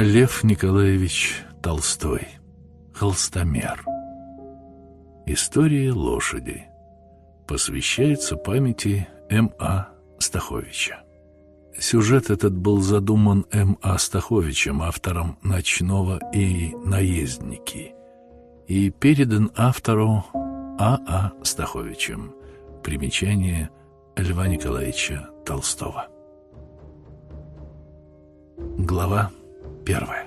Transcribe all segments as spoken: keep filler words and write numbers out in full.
Лев Николаевич Толстой. Холстомер. История лошади. Посвящается памяти М А Стаховича. Сюжет этот был задуман М А Стаховичем, автором «Ночного» и «Наездники», и передан автору А А Стаховичем. Примечание Льва Николаевича Толстого. Глава первая.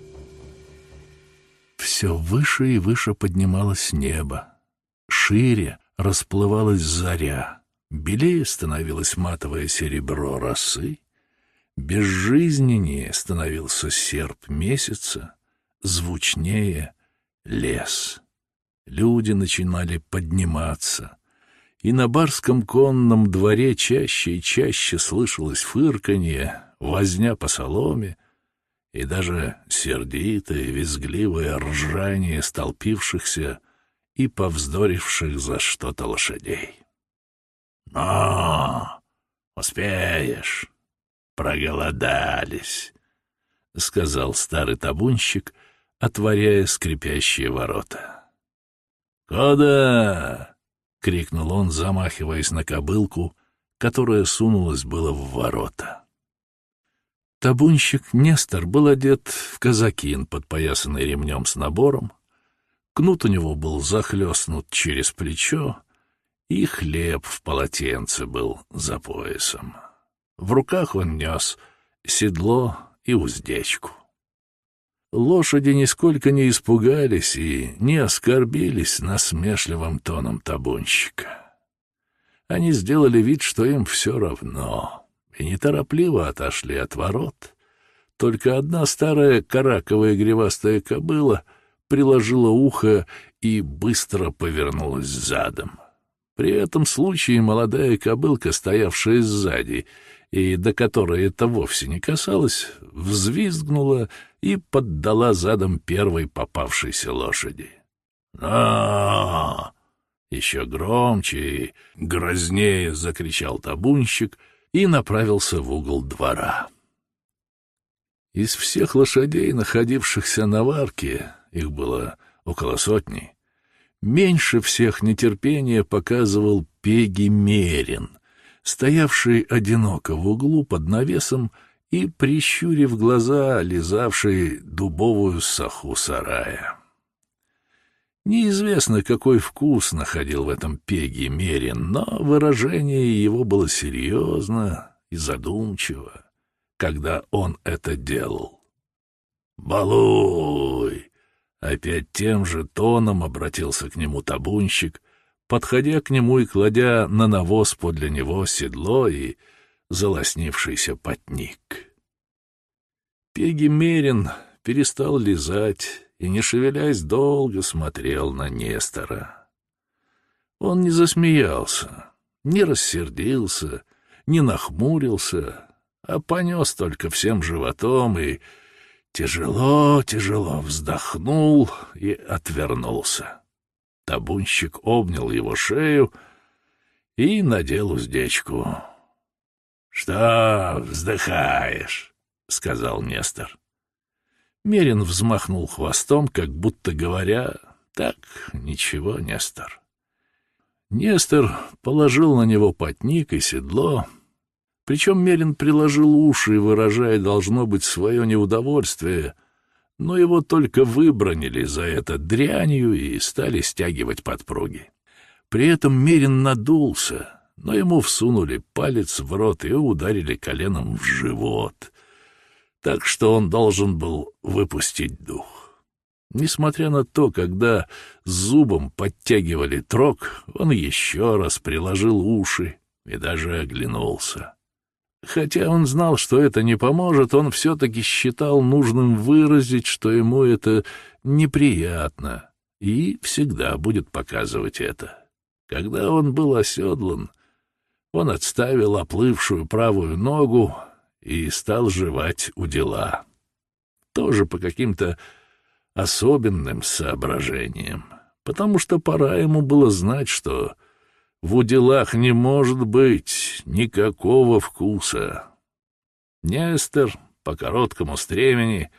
Все выше и выше поднималось небо. Шире расплывалась заря. Белее становилось матовое серебро росы. Безжизненнее становился серп месяца. Звучнее лес. Люди начинали подниматься. И на барском конном дворе чаще и чаще слышалось фырканье, возня по соломе и даже сердитое, визгливое ржание столпившихся и повздоривших за что-то лошадей. «Ну, успеешь, проголодались», — сказал старый табунщик, отворяя скрипящие ворота. «Куда?» — крикнул он, замахиваясь на кобылку, которая сунулась было в ворота. Табунщик Нестор был одет в казакин, подпоясанный ремнем с набором. Кнут у него был захлестнут через плечо, и хлеб в полотенце был за поясом. В руках он нес седло и уздечку. Лошади нисколько не испугались и не оскорбились насмешливым тоном табунщика. Они сделали вид, что им все равно, и неторопливо отошли от ворот. Только одна старая караковая гривастая кобыла приложила ухо и быстро повернулась задом. При этом случае молодая кобылка, стоявшая сзади, и до которой это вовсе не касалось, взвизгнула и поддала задом первой попавшейся лошади. «А-а-а!» — еще громче и грознее закричал табунщик и направился в угол двора. Из всех лошадей, находившихся на варке, их было около сотни, меньше всех нетерпения показывал Пеги Мерин, стоявший одиноко в углу под навесом и, прищурив глаза, лизавший дубовую саху сарая. Неизвестно, какой вкус находил в этом Пеги Мерин, но выражение его было серьезно и задумчиво, когда он это делал. «Балуй!» — опять тем же тоном обратился к нему табунщик, подходя к нему и кладя на навоз подле него седло и залоснившийся потник. Пеги Мерин перестал лизать и, не шевелясь, долго смотрел на Нестора. Он не засмеялся, не рассердился, не нахмурился, а понес только всем животом и тяжело-тяжело вздохнул и отвернулся. Табунщик обнял его шею и надел уздечку. — Что вздыхаешь? — сказал Нестор. Мерин взмахнул хвостом, как будто говоря: «Так, ничего, Нестор». Нестор положил на него потник и седло, причем Мерин приложил уши, выражая, должно быть, свое неудовольствие, но его только выбранили за это дрянью и стали стягивать подпруги. При этом Мерин надулся, но ему всунули палец в рот и ударили коленом в живот, так что он должен был выпустить дух. Несмотря на то, когда зубом подтягивали трог, он еще раз приложил уши и даже оглянулся. Хотя он знал, что это не поможет, он все-таки считал нужным выразить, что ему это неприятно, и всегда будет показывать это. Когда он был оседлан, он отставил оплывшую правую ногу и стал жевать удила. Тоже по каким-то особенным соображениям, потому что пора ему было знать, что в уделах не может быть никакого вкуса. Нестор по короткому стремени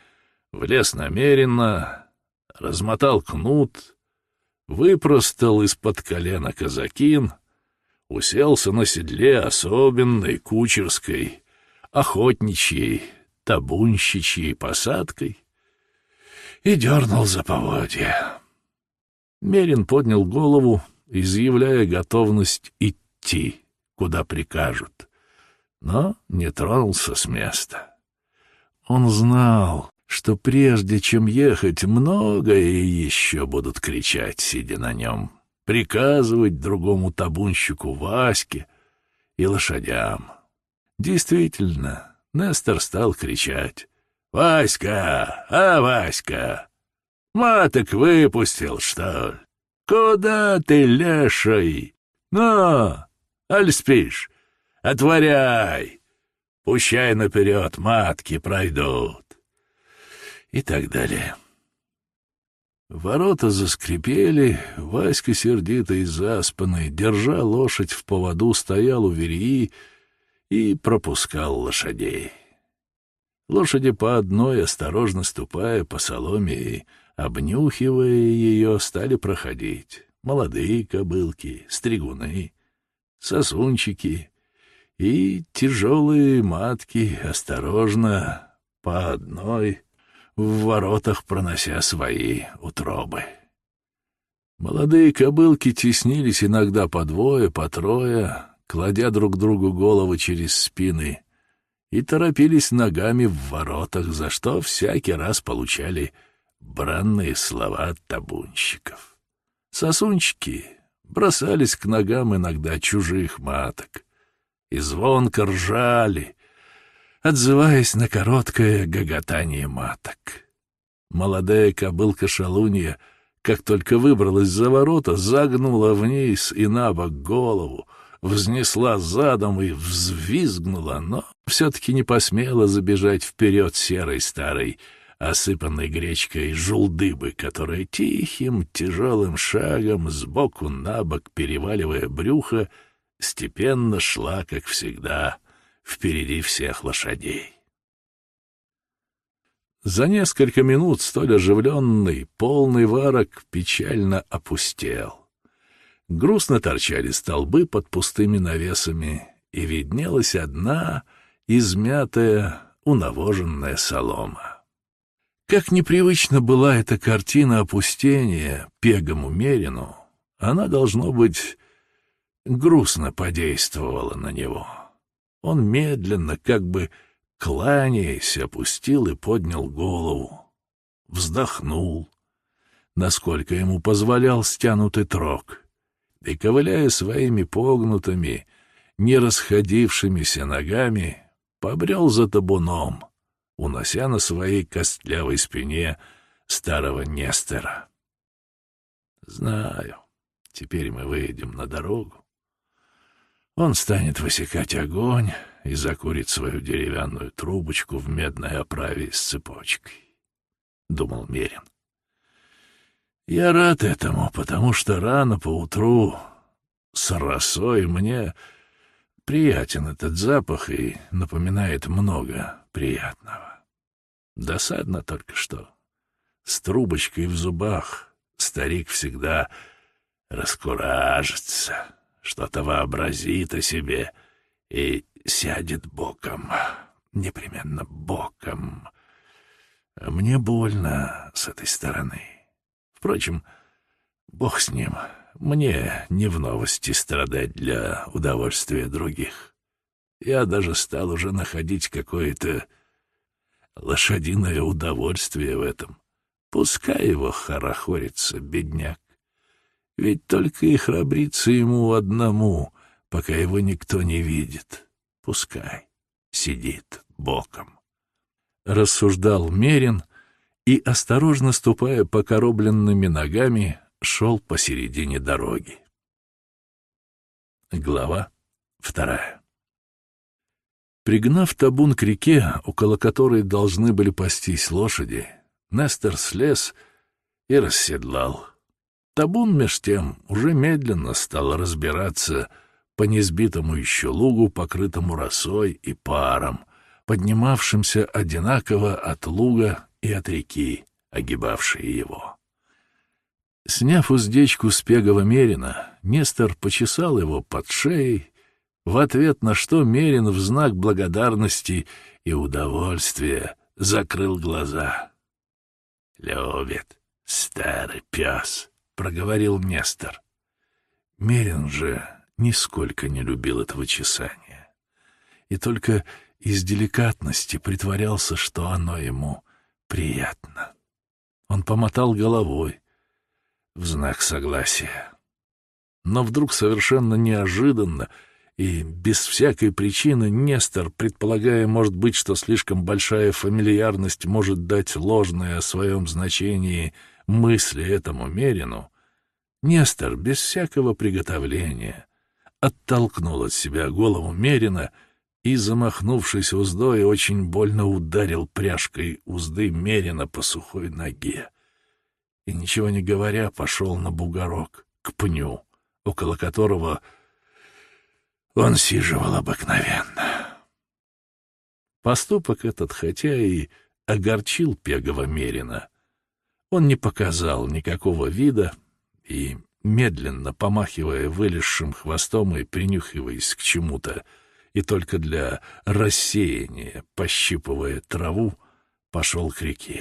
влез намеренно, размотал кнут, выпростал из-под колена казакин, уселся на седле особенной кучерской, охотничьей, табунщичьей посадкой и дернул за поводья. Мерин поднял голову, изъявляя готовность идти, куда прикажут, но не тронулся с места. Он знал, что прежде чем ехать, многое еще будут кричать, сидя на нем, приказывать другому табунщику Ваське и лошадям. Действительно, Нестор стал кричать: «Васька! А, Васька! Маток выпустил, что ли? Куда ты, леший? Ну, аль спишь? Отворяй! Пущай наперед матки пройдут!» И так далее. Ворота заскрипели, Васька, сердитый и заспанный, держа лошадь в поводу, стоял у верьи и пропускал лошадей. Лошади по одной, осторожно ступая по соломе и обнюхивая ее, стали проходить. Молодые кобылки, стригуны, сосунчики и тяжелые матки, осторожно, по одной, в воротах пронося свои утробы. Молодые кобылки теснились иногда по двое, по трое, кладя друг другу головы через спины, и торопились ногами в воротах, за что всякий раз получали бранные слова от табунщиков. Сосунчики бросались к ногам иногда чужих маток и звонко ржали, отзываясь на короткое гоготание маток. Молодая кобылка-шалунья, как только выбралась за ворота, загнула вниз и набок голову, взнесла задом и взвизгнула, но все-таки не посмела забежать вперед серой старой, осыпанной гречкой жулдыбы, которая тихим тяжелым шагом сбоку на бок, переваливая брюхо, степенно шла, как всегда, впереди всех лошадей. За несколько минут столь оживленный, полный варок печально опустел. Грустно торчали столбы под пустыми навесами, и виднелась одна измятая, унавоженная солома. Как непривычна была эта картина опустения пегому Мерину, она, должно быть, грустно подействовала на него. Он медленно, как бы кланяясь, опустил и поднял голову, вздохнул, насколько ему позволял стянутый трог, и, ковыляя своими погнутыми, не расходившимися ногами, побрел за табуном, унося на своей костлявой спине старого Нестора. Знаю, теперь мы выйдем на дорогу. Он станет высекать огонь и закурит свою деревянную трубочку в медной оправе с цепочкой, — думал Мерин. Я рад этому, потому что рано поутру с росой мне приятен этот запах и напоминает много приятного. Досадно только что. С трубочкой в зубах старик всегда раскуражится, что-то вообразит о себе и сядет боком, непременно боком. Мне больно с этой стороны. Впрочем, бог с ним, мне не в новости страдать для удовольствия других. Я даже стал уже находить какое-то лошадиное удовольствие в этом. Пускай его хорохорится, бедняк. Ведь только и храбрится ему одному, пока его никто не видит. Пускай сидит боком. Рассуждал Мерин и, осторожно ступая покоробленными ногами, шел посередине дороги. Глава вторая. Пригнав табун к реке, около которой должны были пастись лошади, Нестор слез и расседлал. Табун, меж тем, уже медленно стал разбираться по несбитому еще лугу, покрытому росой и паром, поднимавшимся одинаково от луга и от реки, огибавшей его. Сняв уздечку с пегого мерина, Нестор почесал его под шеей, в ответ на что мерин в знак благодарности и удовольствия закрыл глаза. «Любит старый пес», — проговорил Нестор. Мерин же нисколько не любил этого чесания, и только из деликатности притворялся, что оно ему приятно. Он помотал головой в знак согласия. Но вдруг совершенно неожиданно и без всякой причины Нестор, предполагая, может быть, что слишком большая фамильярность может дать ложное о своем значении мысли этому мерину, Нестор без всякого приготовления оттолкнул от себя голову мерина и, замахнувшись уздой, очень больно ударил пряжкой узды мерина по сухой ноге. И, ничего не говоря, пошел на бугорок, к пню, около которого он сиживал обыкновенно. Поступок этот, хотя и огорчил пегого мерина, он не показал никакого вида и, медленно помахивая вылезшим хвостом и принюхиваясь к чему-то, и только для рассеяния, пощипывая траву, пошел к реке.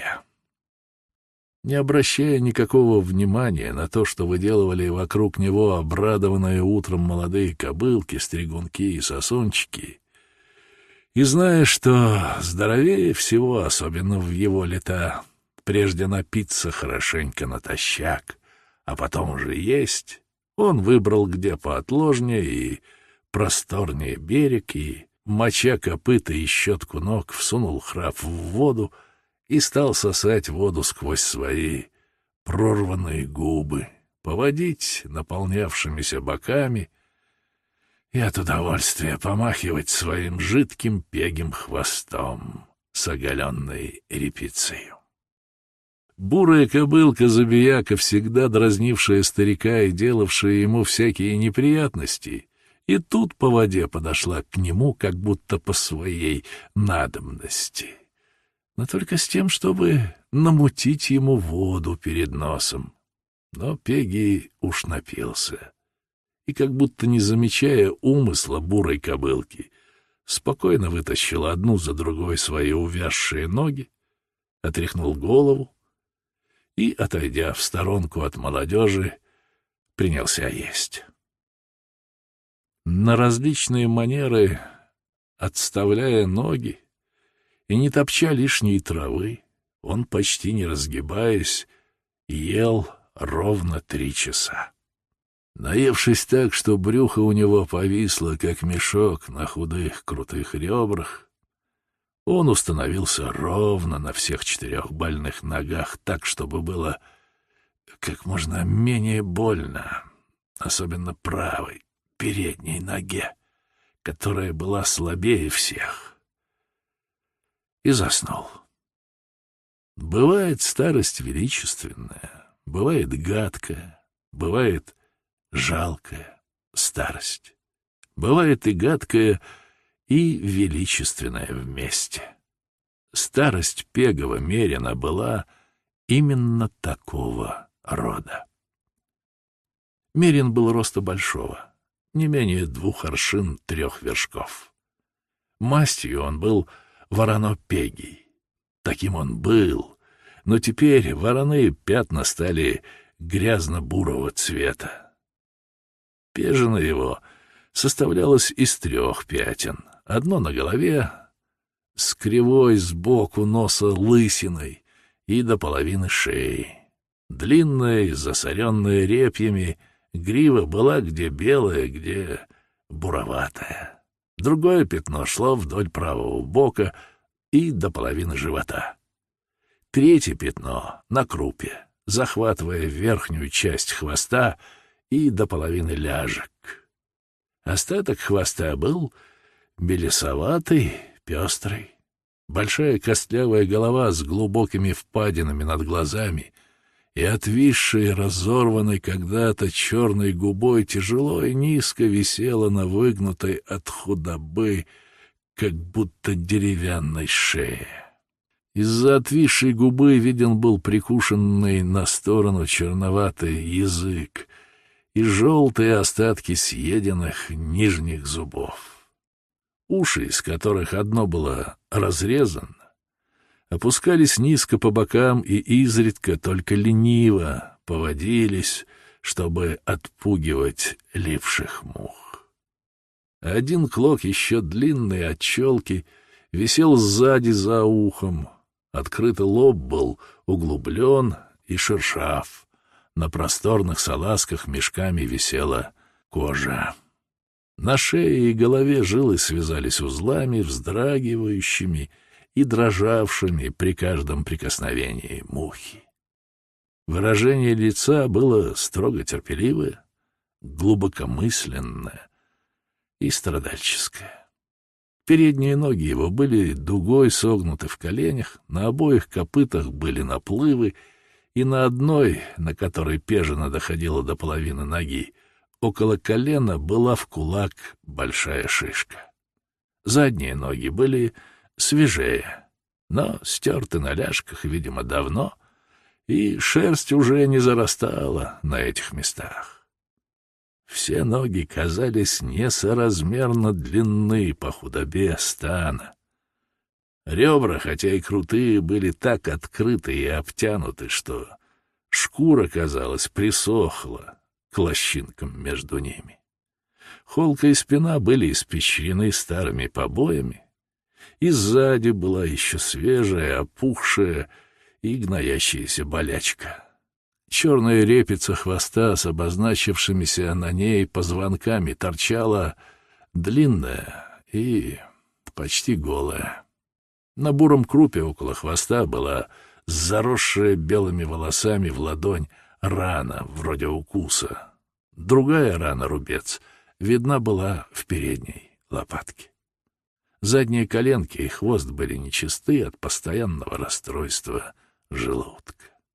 Не обращая никакого внимания на то, что выделывали вокруг него обрадованные утром молодые кобылки, стригунки и сосунчики, и зная, что здоровее всего, особенно в его лета, прежде напиться хорошенько натощак, а потом уже есть, он выбрал где поотложнее и просторнее берег, и, моча копыта и щетку ног, всунул храп в воду и стал сосать воду сквозь свои прорванные губы, поводить наполнявшимися боками и от удовольствия помахивать своим жидким пегим хвостом с оголенной репицей. Бурая кобылка-забияка, всегда дразнившая старика и делавшая ему всякие неприятности, и тут по воде подошла к нему, как будто по своей надобности, но только с тем, чтобы намутить ему воду перед носом. Но Пегий уж напился, и, как будто не замечая умысла бурой кобылки, спокойно вытащил одну за другой свои увязшие ноги, отряхнул голову и, отойдя в сторонку от молодежи, принялся есть. На различные манеры, отставляя ноги и не топча лишней травы, он, почти не разгибаясь, ел ровно три часа. Наевшись так, что брюхо у него повисло, как мешок на худых крутых ребрах, он установился ровно на всех четырех больных ногах так, чтобы было как можно менее больно, особенно правой, передней ноге, которая была слабее всех, и заснул. Бывает старость величественная, бывает гадкая, бывает жалкая старость, бывает и гадкая, и величественная вместе. Старость пегого мерина была именно такого рода. Мерин был роста большого, не менее двух аршин трех вершков. Мастью он был воронопегий. Таким он был, но теперь вороные пятна стали грязно-бурого цвета. Пежина его составлялась из трех пятен. Одно на голове, с кривой сбоку носа лысиной и до половины шеи. Длинная, засоренная репьями, грива была где белая, где буроватая. Другое пятно шло вдоль правого бока и до половины живота. Третье пятно на крупе, захватывая верхнюю часть хвоста и до половины ляжек. Остаток хвоста был белесоватый, пестрый. Большая костлявая голова с глубокими впадинами над глазами и отвисшей, разорванной когда-то черной губой тяжело и низко висела на выгнутой от худобы, как будто деревянной шее. Из-за отвисшей губы виден был прикушенный на сторону черноватый язык и желтые остатки съеденных нижних зубов. Уши, из которых одно было разрезано, опускались низко по бокам и изредка только лениво поводились, чтобы отпугивать липших мух. Один клок еще длинный от челки висел сзади за ухом. Открытый лоб был углублен и шершав. На просторных салазках мешками висела кожа. На шее и голове жилы связались узлами, вздрагивающими и дрожавшими при каждом прикосновении мухи. Выражение лица было строго терпеливое, глубокомысленное и страдальческое. Передние ноги его были дугой согнуты в коленях, на обоих копытах были наплывы, и на одной, на которой пежина доходила до половины ноги, около колена была в кулак большая шишка. Задние ноги были свежее, но стерты на ляжках, видимо, давно, и шерсть уже не зарастала на этих местах. Все ноги казались несоразмерно длинны по худобе стана. Ребра, хотя и крутые, были так открыты и обтянуты, что шкура, казалось, присохла к лощинкам между ними. Холка и спина были испещрены старыми побоями, и сзади была еще свежая, опухшая и гноящаяся болячка. Черная репица хвоста с обозначившимися на ней позвонками торчала длинная и почти голая. На буром крупе около хвоста была заросшая белыми волосами в ладонь рана, вроде укуса. Другая рана-рубец видна была в передней лопатке. Задние коленки и хвост были нечисты от постоянного расстройства желудка.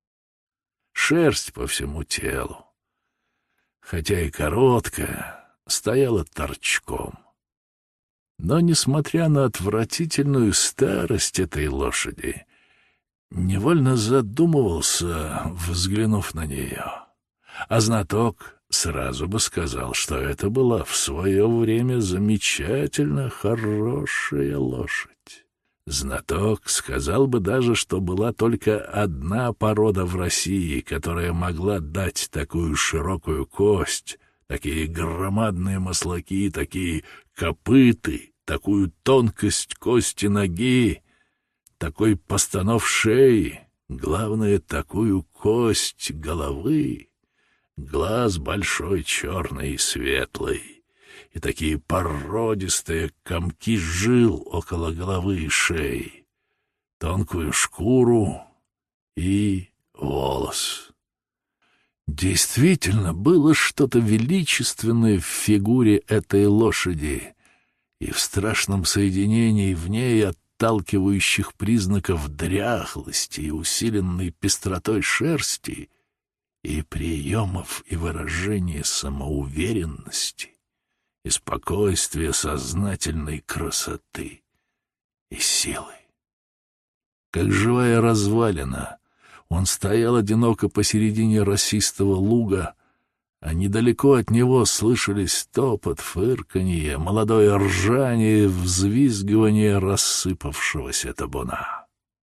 Шерсть по всему телу, хотя и короткая, стояла торчком. Но, несмотря на отвратительную старость этой лошади, невольно задумывался, взглянув на нее. А знаток сразу бы сказал, что это была в свое время замечательно хорошая лошадь. Знаток сказал бы даже, что была только одна порода в России, которая могла дать такую широкую кость, такие громадные маслаки, такие копыты, такую тонкость кости ноги, такой постанов шеи, главное, такую кость головы, глаз большой, черный и светлый, и такие породистые комки жил около головы и шеи, тонкую шкуру и волос. Действительно, было что-то величественное в фигуре этой лошади и в страшном соединении в ней отталкивающих признаков дряхлости и усиленной пестротой шерсти и приемов и выражения самоуверенности и спокойствия сознательной красоты и силы. Как живая развалина, он стоял одиноко посередине росистого луга, а недалеко от него слышались топот, фырканье, молодое ржание, взвизгивание рассыпавшегося табуна.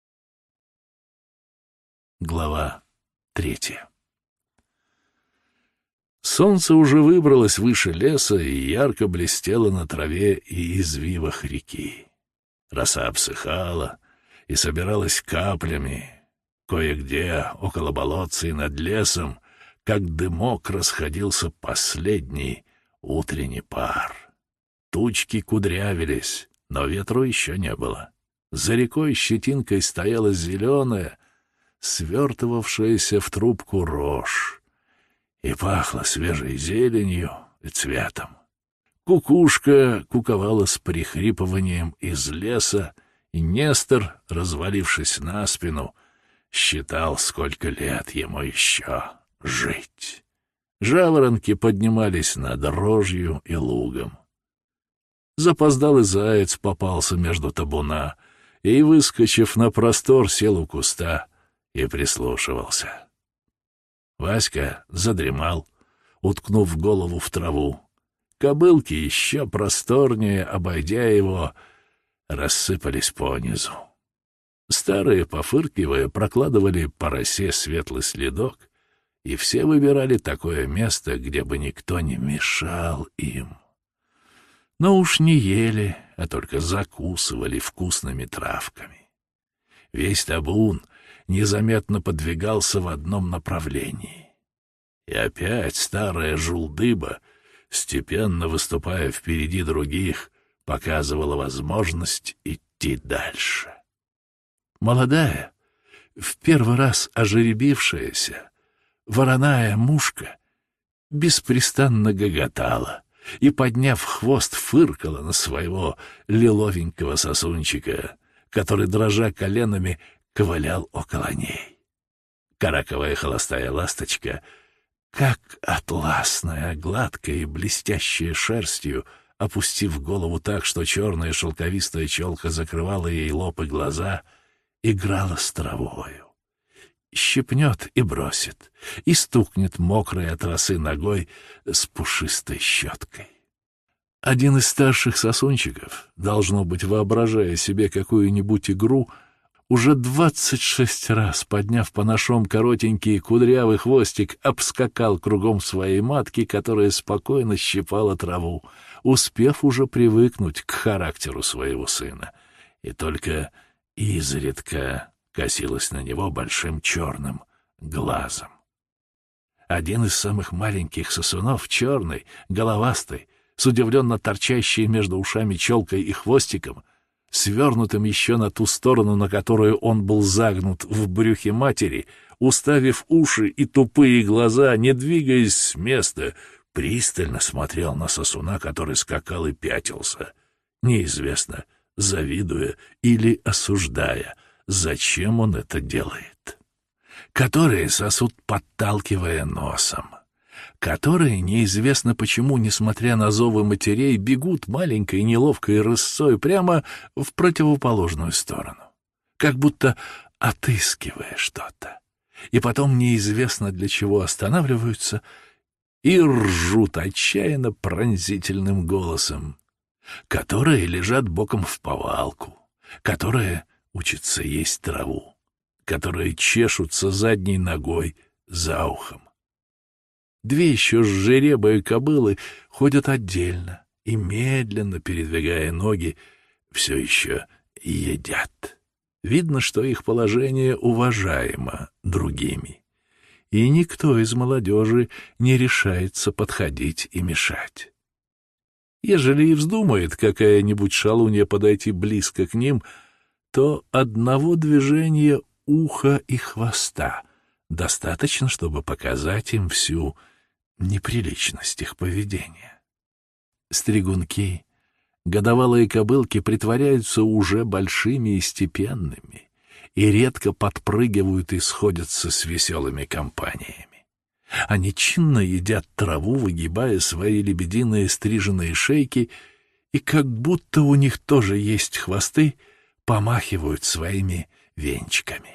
Глава третья. Солнце уже выбралось выше леса и ярко блестело на траве и извивах реки. Роса обсыхала и собиралась каплями. Кое-где, около болотца и над лесом, как дымок, расходился последний утренний пар. Тучки кудрявились, но ветру еще не было. За рекой щетинкой стояла зеленая, свертывавшаяся в трубку рожь, и пахло свежей зеленью и цветом. Кукушка куковала с прихрипыванием из леса, и Нестор, развалившись на спину, считал, сколько лет ему еще жить. Жаворонки поднимались над рожью и лугом. Запоздалый заяц попался между табуна и, выскочив на простор, сел у куста и прислушивался. Васька задремал, уткнув голову в траву. Кобылки, еще просторнее, обойдя его, рассыпались понизу. Старые, пофыркивая, прокладывали по росе светлый следок, и все выбирали такое место, где бы никто не мешал им. Но уж не ели, а только закусывали вкусными травками. Весь табун незаметно подвигался в одном направлении. И опять старая жулдыба, степенно выступая впереди других, показывала возможность идти дальше. Молодая, в первый раз ожеребившаяся, вороная мушка беспрестанно гоготала и, подняв хвост, фыркала на своего лиловенького сосунчика, который, дрожа коленами, ковылял около ней. Караковая холостая ласточка, как атласная, гладкая и блестящая шерстью, опустив голову так, что черная шелковистая челка закрывала ей лоб и глаза, играла с травою. Щипнет и бросит, и стукнет мокрой от росы ногой с пушистой щеткой. Один из старших сосунчиков, должно быть, воображая себе какую-нибудь игру, уже двадцать шесть раз, подняв по ношам коротенький кудрявый хвостик, обскакал кругом своей матки, которая спокойно щипала траву, успев уже привыкнуть к характеру своего сына, и только изредка косилась на него большим черным глазом. Один из самых маленьких сосунов, черный, головастый, с удивленно торчащей между ушами челкой и хвостиком, свернутым еще на ту сторону, на которую он был загнут в брюхе матери, уставив уши и тупые глаза, не двигаясь с места, пристально смотрел на сосуна, который скакал и пятился, неизвестно, завидуя или осуждая, зачем он это делает. Которые сосут, подталкивая носом. Которые, неизвестно почему, несмотря на зовы матерей, бегут маленькой неловкой рысцой прямо в противоположную сторону, как будто отыскивая что-то. И потом неизвестно для чего останавливаются и ржут отчаянно пронзительным голосом. Которые лежат боком в повалку, которые учатся есть траву, которые чешутся задней ногой за ухом. Две еще жеребые кобылы ходят отдельно и, медленно передвигая ноги, все еще едят. Видно, что их положение уважаемо другими, и никто из молодежи не решается подходить и мешать. Ежели и вздумает какая-нибудь шалунья подойти близко к ним, то одного движения уха и хвоста достаточно, чтобы показать им всю неприличность их поведения. Стригунки, годовалые кобылки притворяются уже большими и степенными и редко подпрыгивают и сходятся с веселыми компаниями. Они чинно едят траву, выгибая свои лебединые стриженные шейки, и как будто у них тоже есть хвосты, помахивают своими венчиками.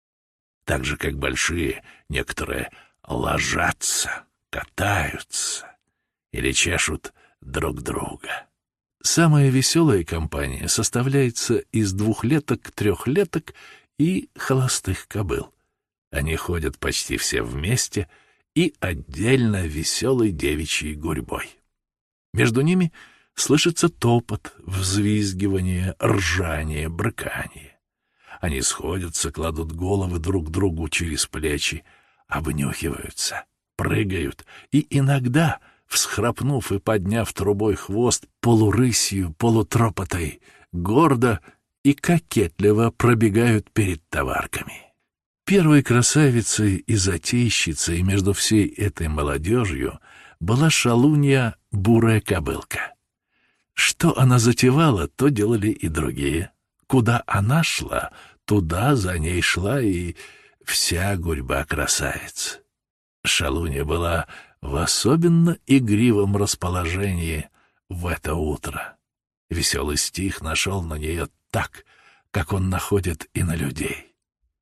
Так же, как большие, некоторые ложатся, катаются или чешут друг друга. Самая веселая компания составляется из двухлеток, трехлеток и холостых кобыл. Они ходят почти все вместе и отдельно веселой девичьей гурьбой. Между ними слышится топот, взвизгивание, ржание, брыканье. Они сходятся, кладут головы друг другу через плечи, обнюхиваются, прыгают и иногда, всхрапнув и подняв трубой хвост, полурысью, полутропотой, гордо и кокетливо пробегают перед товарками. Первой красавицей и затейщицей между всей этой молодежью была шалунья бурая кобылка. Что она затевала, то делали и другие. Куда она шла, туда за ней шла и вся гурьба красавиц. Шалунья была в особенно игривом расположении в это утро. Веселый стих нашел на нее так, как он находит и на людей.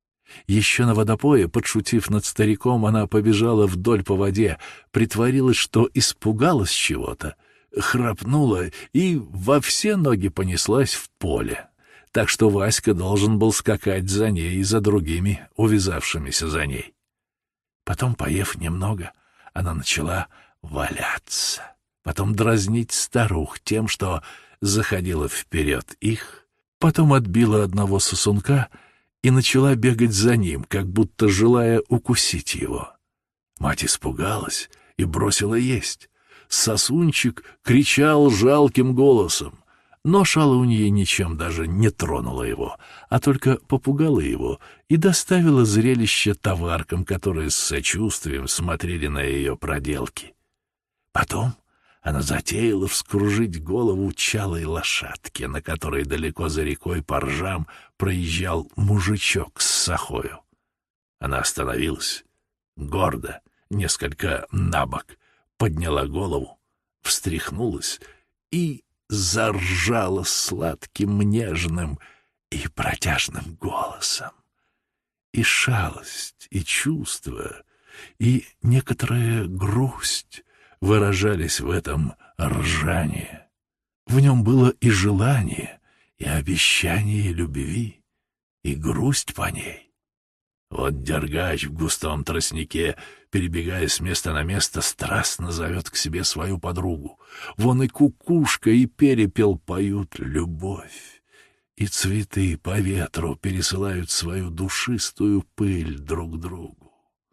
Еще на водопое, подшутив над стариком, она побежала вдоль по воде, притворилась, что испугалась чего-то, храпнула и во все ноги понеслась в поле, так что Васька должен был скакать за ней и за другими, увязавшимися за ней. Потом, поев немного, она начала валяться, потом дразнить старух тем, что заходила вперед их, потом отбила одного сосунка и начала бегать за ним, как будто желая укусить его. Мать испугалась и бросила есть. Сосунчик кричал жалким голосом, но шалунья ничем даже не тронула его, а только попугала его и доставила зрелище товаркам, которые с сочувствием смотрели на ее проделки. Потом она затеяла вскружить голову чалой лошадке, на которой далеко за рекой по ржам проезжал мужичок с сахою. Она остановилась, гордо, несколько набок, подняла голову, встряхнулась и заржала сладким, нежным и протяжным голосом. И шалость, и чувство, и некоторая грусть выражались в этом ржании. В нем было и желание, и обещание любви, и грусть по ней. Вот дергач в густом тростнике, перебегая с места на место, страстно зовет к себе свою подругу. Вон и кукушка, и перепел поют любовь, и цветы по ветру пересылают свою душистую пыль друг другу.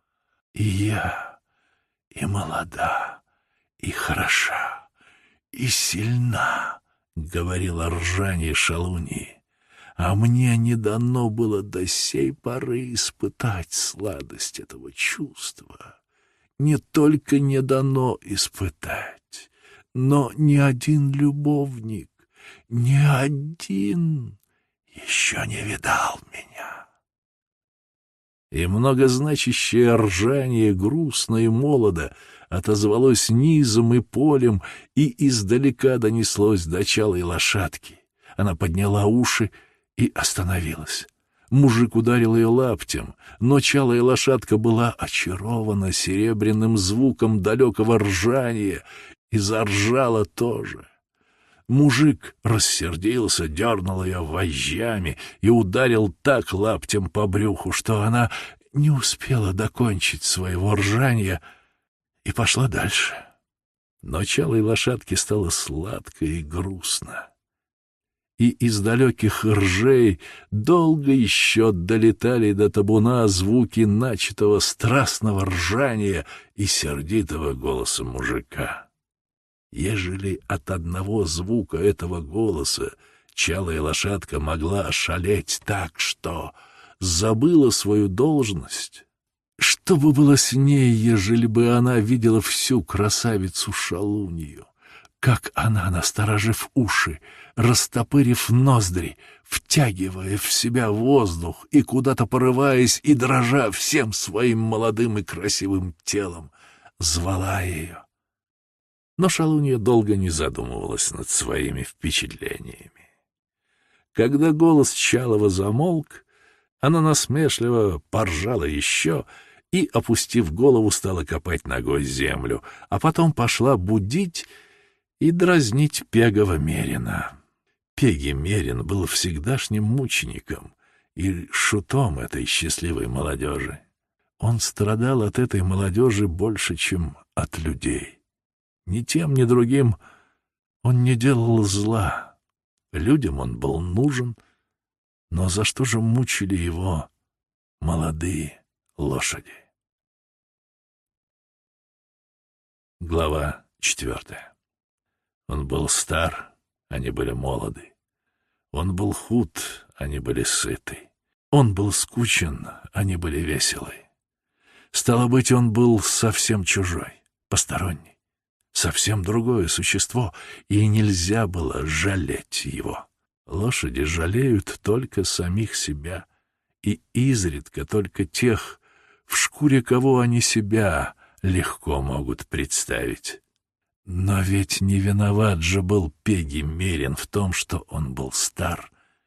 И я, и молода, и хороша, и сильна, — говорила ржание шалуньи. А мне не дано было до сей поры испытать сладость этого чувства. Не только не дано испытать, но ни один любовник, ни один еще не видал меня. И многозначащее ржание грустно и молодо отозвалось низом и полем и издалека донеслось до чалой лошадки. Она подняла уши и остановилась. Мужик ударил ее лаптем, но чалая лошадка была очарована серебряным звуком далекого ржания и заржала тоже. Мужик рассердился, дернул ее вожжами и ударил так лаптем по брюху, что она не успела докончить своего ржания и пошла дальше. Но чалой лошадке стало сладко и грустно. И из далеких ржей долго еще долетали до табуна звуки начатого страстного ржания и сердитого голоса мужика. Ежели от одного звука этого голоса чалая лошадка могла ошалеть так, что забыла свою должность, что бы было с ней, ежели бы она видела всю красавицу шалунью, как она, насторожив уши, растопырив ноздри, втягивая в себя воздух и куда-то порываясь и дрожа всем своим молодым и красивым телом, звала ее. Но шалунья долго не задумывалась над своими впечатлениями. Когда голос Чалова замолк, она насмешливо поржала еще и, опустив голову, стала копать ногой землю, а потом пошла будить и дразнить Пегова Мерина. Пеги Мерин был всегдашним мучеником и шутом этой счастливой молодежи. Он страдал от этой молодежи больше, чем от людей. Ни тем, ни другим он не делал зла. Людям он был нужен, но за что же мучили его молодые лошади? Глава четвертая. Он был стар, они были молоды. Он был худ, они были сыты. Он был скучен, они были веселы. Стало быть, он был совсем чужой, посторонний, совсем другое существо, и нельзя было жалеть его. Лошади жалеют только самих себя, и изредка только тех, в шкуре кого они себя легко могут представить. Но ведь не виноват же был Пеги Мерин в том, что он был стар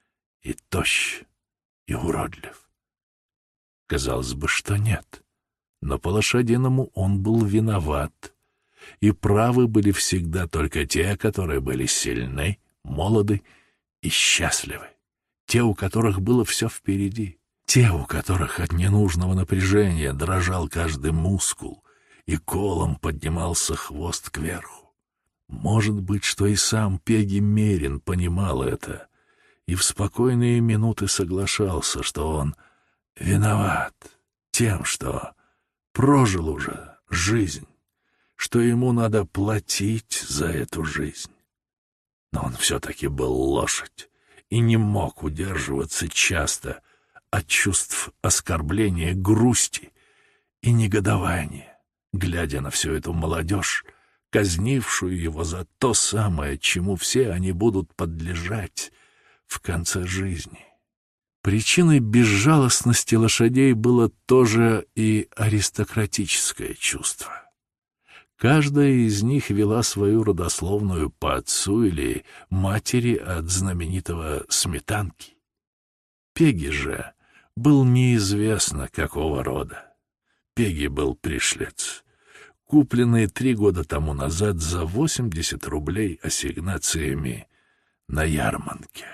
и тощ, и уродлив? Казалось бы, что нет, но по-лошадиному он был виноват, и правы были всегда только те, которые были сильны, молоды и счастливы, те, у которых было все впереди, те, у которых от ненужного напряжения дрожал каждый мускул, и колом поднимался хвост кверху. Может быть, что и сам Пеги Мерин понимал это, и в спокойные минуты соглашался, что он виноват тем, что прожил уже жизнь, что ему надо платить за эту жизнь. Но он все-таки был лошадь и не мог удерживаться часто от чувств оскорбления, грусти и негодования, глядя на всю эту молодежь, казнившую его за то самое, чему все они будут подлежать в конце жизни. Причиной безжалостности лошадей было тоже и аристократическое чувство. Каждая из них вела свою родословную по отцу или матери от знаменитого Сметанки. Пеги же был неизвестно какого рода. Пеги был пришлец, купленный три года тому назад за восемьдесят рублей ассигнациями на ярмарке.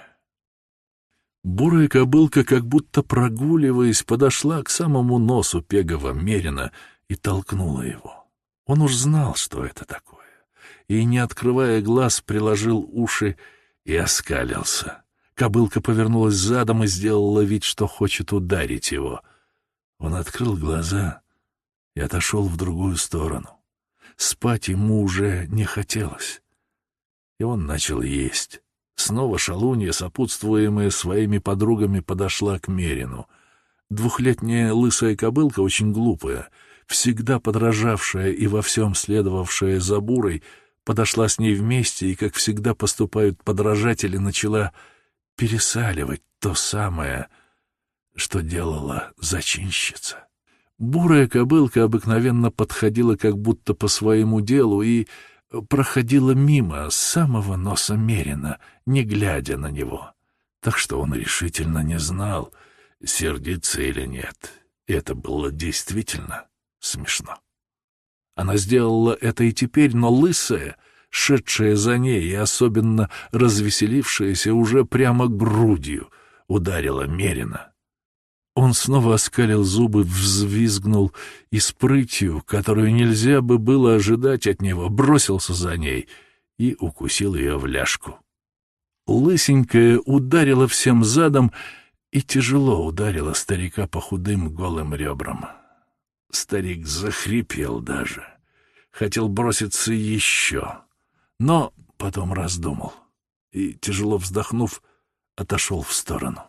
Бурая кобылка, как будто прогуливаясь, подошла к самому носу Пегова Мерина и толкнула его. Он уж знал, что это такое, и, не открывая глаз, приложил уши и оскалился. Кобылка повернулась задом и сделала вид, что хочет ударить его. Он открыл глаза и отошел в другую сторону. Спать ему уже не хотелось, и он начал есть. Снова шалунья, сопутствуемая своими подругами, подошла к Мерину. Двухлетняя лысая кобылка, очень глупая, всегда подражавшая и во всем следовавшая за Бурой, подошла с ней вместе и, как всегда поступают подражатели, начала пересаливать то самое, что делала зачинщица. Бурая кобылка обыкновенно подходила как будто по своему делу и проходила мимо самого носа Мерина, не глядя на него, так что он решительно не знал, сердиться или нет. Это было действительно смешно. Она сделала это и теперь, но лысая, шедшая за ней и особенно развеселившаяся, уже прямо грудью ударила Мерина. Он снова оскалил зубы, взвизгнул и с прытью, которую нельзя бы было ожидать от него, бросился за ней и укусил ее в ляжку. Лысенькая ударила всем задом и тяжело ударила старика по худым голым ребрам. Старик захрипел даже, хотел броситься еще, но потом раздумал и, тяжело вздохнув, отошел в сторону.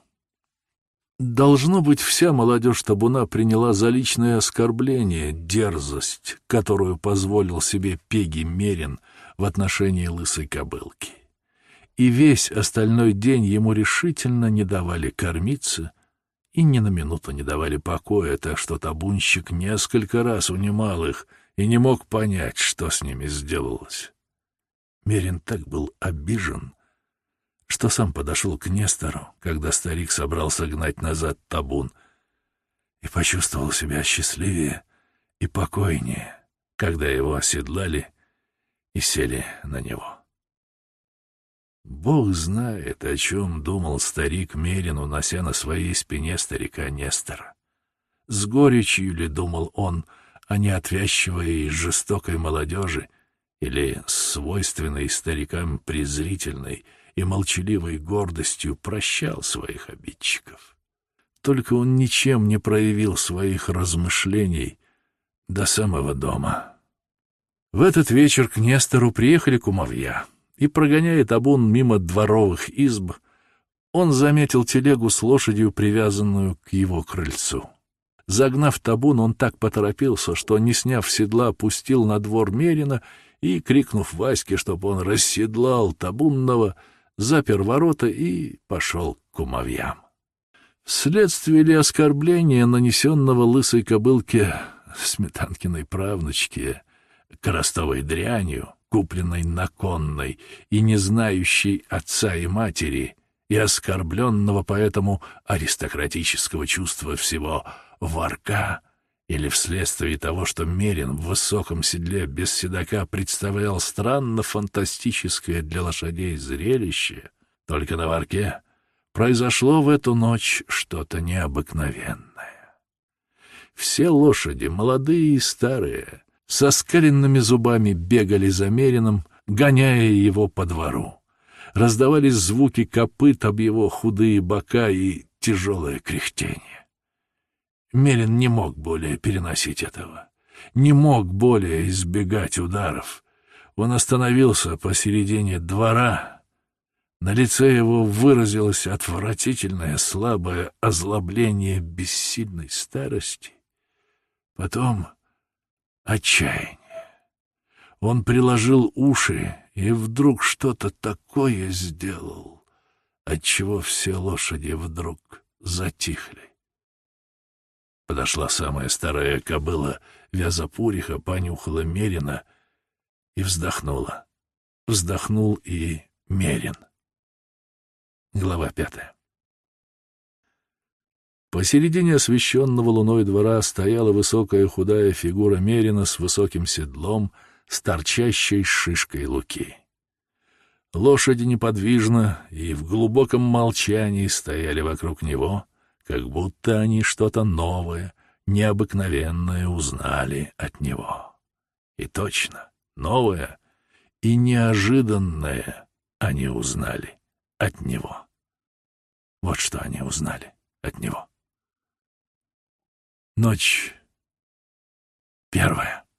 Должно быть, вся молодежь табуна приняла за личное оскорбление дерзость, которую позволил себе Пеги Мерин в отношении лысой кобылки. И весь остальной день ему решительно не давали кормиться и ни на минуту не давали покоя, так что табунщик несколько раз унимал их и не мог понять, что с ними сделалось. Мерин так был обижен, что сам подошел к Нестору, когда старик собрался гнать назад табун, и почувствовал себя счастливее и покойнее, когда его оседлали и сели на него. Бог знает, о чем думал старик Мерин, унося на своей спине старика Нестора. С горечью ли думал он о неотвязчивой и жестокой молодежи, или с свойственной старикам презрительной и молчаливой гордостью прощал своих обидчиков. Только он ничем не проявил своих размышлений до самого дома. В этот вечер к Нестору приехали кумовья, и, прогоняя табун мимо дворовых изб, он заметил телегу с лошадью, привязанную к его крыльцу. Загнав табун, он так поторопился, что, не сняв седла, пустил на двор Мерина и, крикнув Ваське, чтоб он расседлал табунного, запер ворота и пошел к кумовьям. Вследствие ли оскорбления, нанесенного лысой кобылке Сметанкиной правнучке коростовой дрянью, купленной на конной и не знающей отца и матери, и оскорбленного поэтому аристократического чувства всего Варка, или вследствие того, что Мерин в высоком седле без седока представлял странно фантастическое для лошадей зрелище, только на Варке произошло в эту ночь что-то необыкновенное. Все лошади, молодые и старые, со скаленными зубами бегали за Мерином, гоняя его по двору. Раздавались звуки копыт об его худые бока и тяжелое кряхтение. Мерин не мог более переносить этого, не мог более избегать ударов. Он остановился посередине двора. На лице его выразилось отвратительное слабое озлобление бессильной старости. Потом отчаяние. Он приложил уши и вдруг что-то такое сделал, отчего все лошади вдруг затихли. Подошла самая старая кобыла Вязопуриха, понюхала Мерина и вздохнула. Вздохнул и Мерин. Глава пятая. Посередине освещенного луной двора стояла высокая худая фигура Мерина с высоким седлом, с торчащей шишкой луки. Лошади неподвижно и в глубоком молчании стояли вокруг него, как будто они что-то новое, необыкновенное узнали от него. И точно, новое и неожиданное они узнали от него. Вот что они узнали от него. Ночь первая.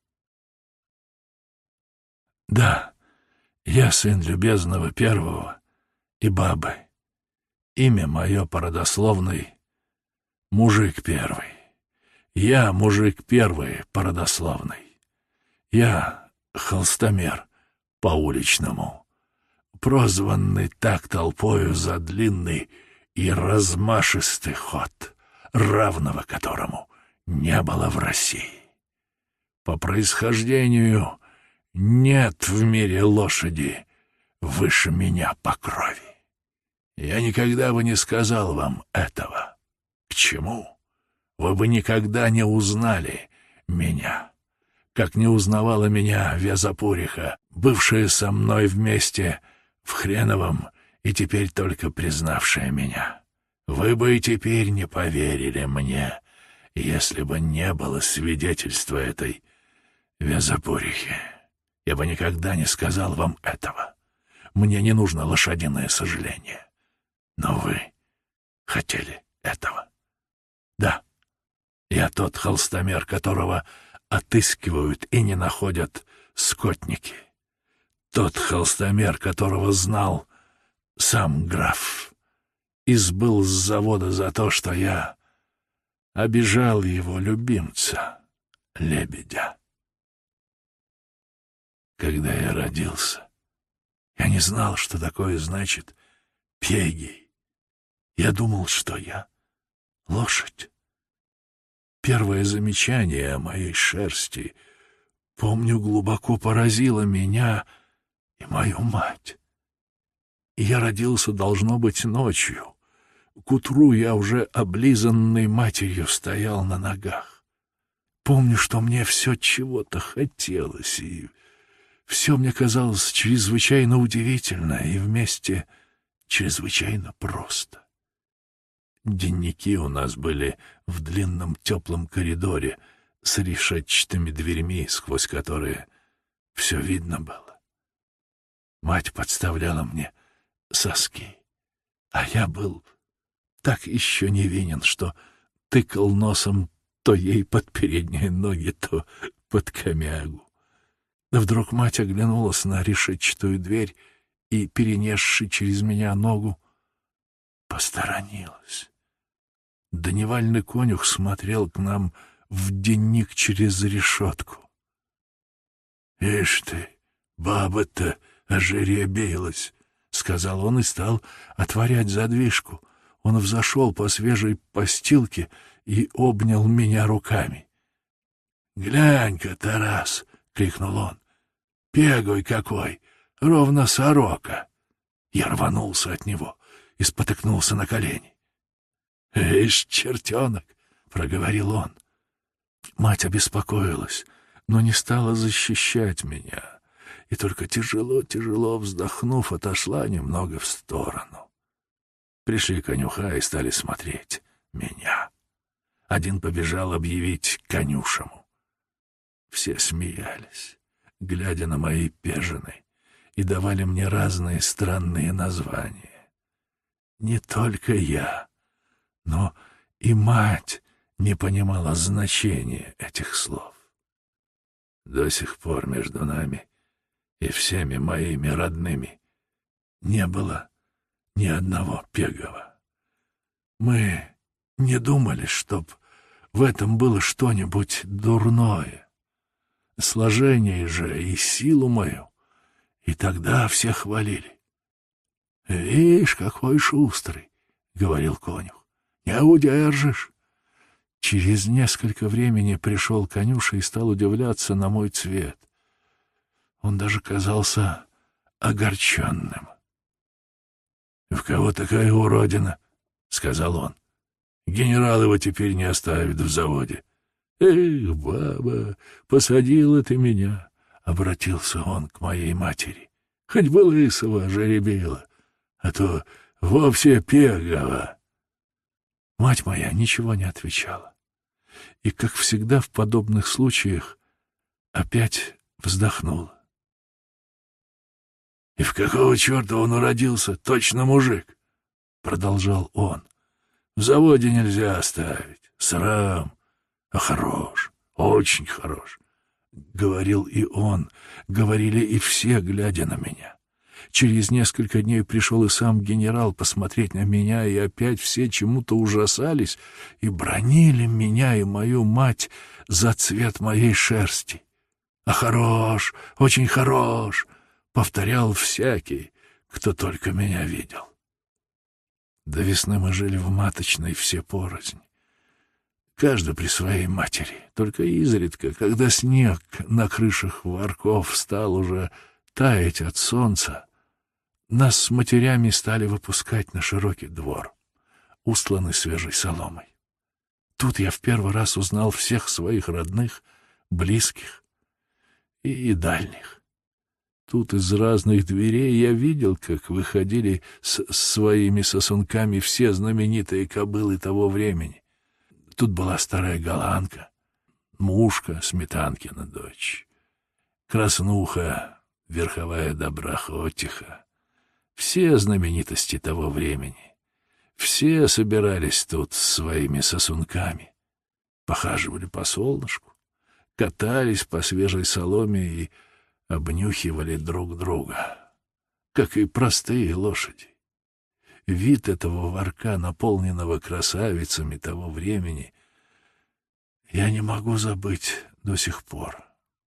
Да, я сын любезного первого и бабы. Имя мое породословный — мужик первый. Я мужик первый породословный. Я холстомер по-уличному, прозванный так толпою за длинный и размашистый ход, равного которому не было в России. По происхождению нет в мире лошади выше меня по крови. Я никогда бы не сказал вам этого. К чему? Вы бы никогда не узнали меня, как не узнавала меня Вязопуриха, бывшая со мной вместе в Хреновом и теперь только признавшая меня. Вы бы и теперь не поверили мне, если бы не было свидетельства этой Вязопурихи. Я бы никогда не сказал вам этого. Мне не нужно лошадиное сожаление. Но вы хотели этого. Да, я тот холстомер, которого отыскивают и не находят скотники. Тот холстомер, которого знал сам граф. И сбыл с завода за то, что я обижал его любимца, лебедя. Когда я родился, я не знал, что такое значит пегий. Я думал, что я лошадь. Первое замечание о моей шерсти, помню, глубоко поразило меня и мою мать. И я родился, должно быть, ночью. К утру я уже облизанной матерью стоял на ногах. Помню, что мне все чего-то хотелось, и все мне казалось чрезвычайно удивительно и вместе чрезвычайно просто. Денники у нас были в длинном теплом коридоре с решетчатыми дверьми, сквозь которые все видно было. Мать подставляла мне соски, а я был так еще невинен, что тыкал носом то ей под передние ноги, то под комягу. Вдруг мать оглянулась на решетчатую дверь и, перенесши через меня ногу, посторонилась. Дневальный конюх смотрел к нам в денник через решетку. — Ишь ты, баба-то ожеребилась, — сказал он и стал отворять задвижку. Он взошел по свежей постилке и обнял меня руками. — Глянь-ка, Тарас! — крикнул он. — Пегой какой! Ровно сорока! Я рванулся от него и спотыкнулся на колени. «Ишь, чертенок!» — проговорил он. Мать обеспокоилась, но не стала защищать меня, и только тяжело-тяжело вздохнув, отошла немного в сторону. Пришли конюха и стали смотреть меня. Один побежал объявить конюшему. Все смеялись, глядя на мои пежины, и давали мне разные странные названия. Не только я, но и мать не понимала значения этих слов. До сих пор между нами и всеми моими родными не было ни одного Пегова. Мы не думали, чтоб в этом было что-нибудь дурное. Сложение же и силу мою, и тогда все хвалили. «Вишь, какой шустрый!» — говорил конюх. «Не удержишь!» Через несколько времени пришел конюша и стал удивляться на мой цвет. Он даже казался огорченным. «В кого такая уродина?» — сказал он. «Генерал его теперь не оставит в заводе». «Эх, баба, посадила ты меня!» — обратился он к моей матери. «Хоть бы лысого жеребила, а то вовсе Пегова». Мать моя ничего не отвечала. И, как всегда в подобных случаях, опять вздохнула. «И в какого черта он уродился? Точно мужик!» — продолжал он. «В заводе нельзя оставить. Срам. А хорош, очень хорош», — говорил и он, говорили и все, глядя на меня. Через несколько дней пришел и сам генерал посмотреть на меня, и опять все чему-то ужасались и бранили меня и мою мать за цвет моей шерсти. «А хорош, очень хорош», — повторял всякий, кто только меня видел. До весны мы жили в маточной все порознь, каждый при своей матери, только изредка, когда снег на крышах ворков стал уже таять от солнца, нас с матерями стали выпускать на широкий двор, устланный свежей соломой. Тут я в первый раз узнал всех своих родных, близких и дальних. Тут из разных дверей я видел, как выходили с своими сосунками все знаменитые кобылы того времени. Тут была старая голландка, Мушка, Сметанкина дочь, Краснуха, верховая Доброхотиха. Все знаменитости того времени. Все собирались тут с своими сосунками. Похаживали по солнышку, катались по свежей соломе и обнюхивали друг друга, как и простые лошади. Вид этого ворка, наполненного красавицами того времени, я не могу забыть до сих пор.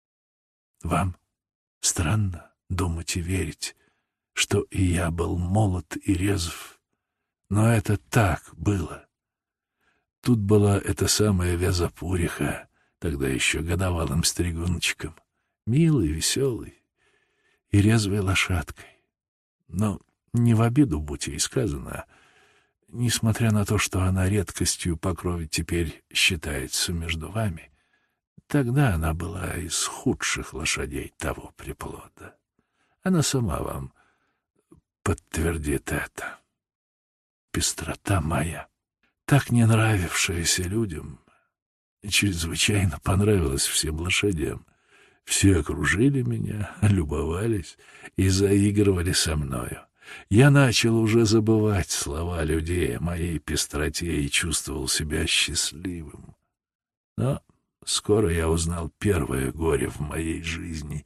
Вам странно думать и верить, что и я был молод и резв, но это так было. Тут была эта самая Вязопуриха, тогда еще годовалым стригунчиком, милый, веселый и резвой лошадкой. Но не в обиду, будь ей сказано, несмотря на то, что она редкостью по крови теперь считается между вами, тогда она была из худших лошадей того приплода. Она сама вам подтвердит это. Пестрота моя, так не нравившаяся людям, чрезвычайно понравилась всем лошадям. Все окружили меня, любовались и заигрывали со мною. Я начал уже забывать слова людей о моей пестроте и чувствовал себя счастливым. Но скоро я узнал первое горе в моей жизни,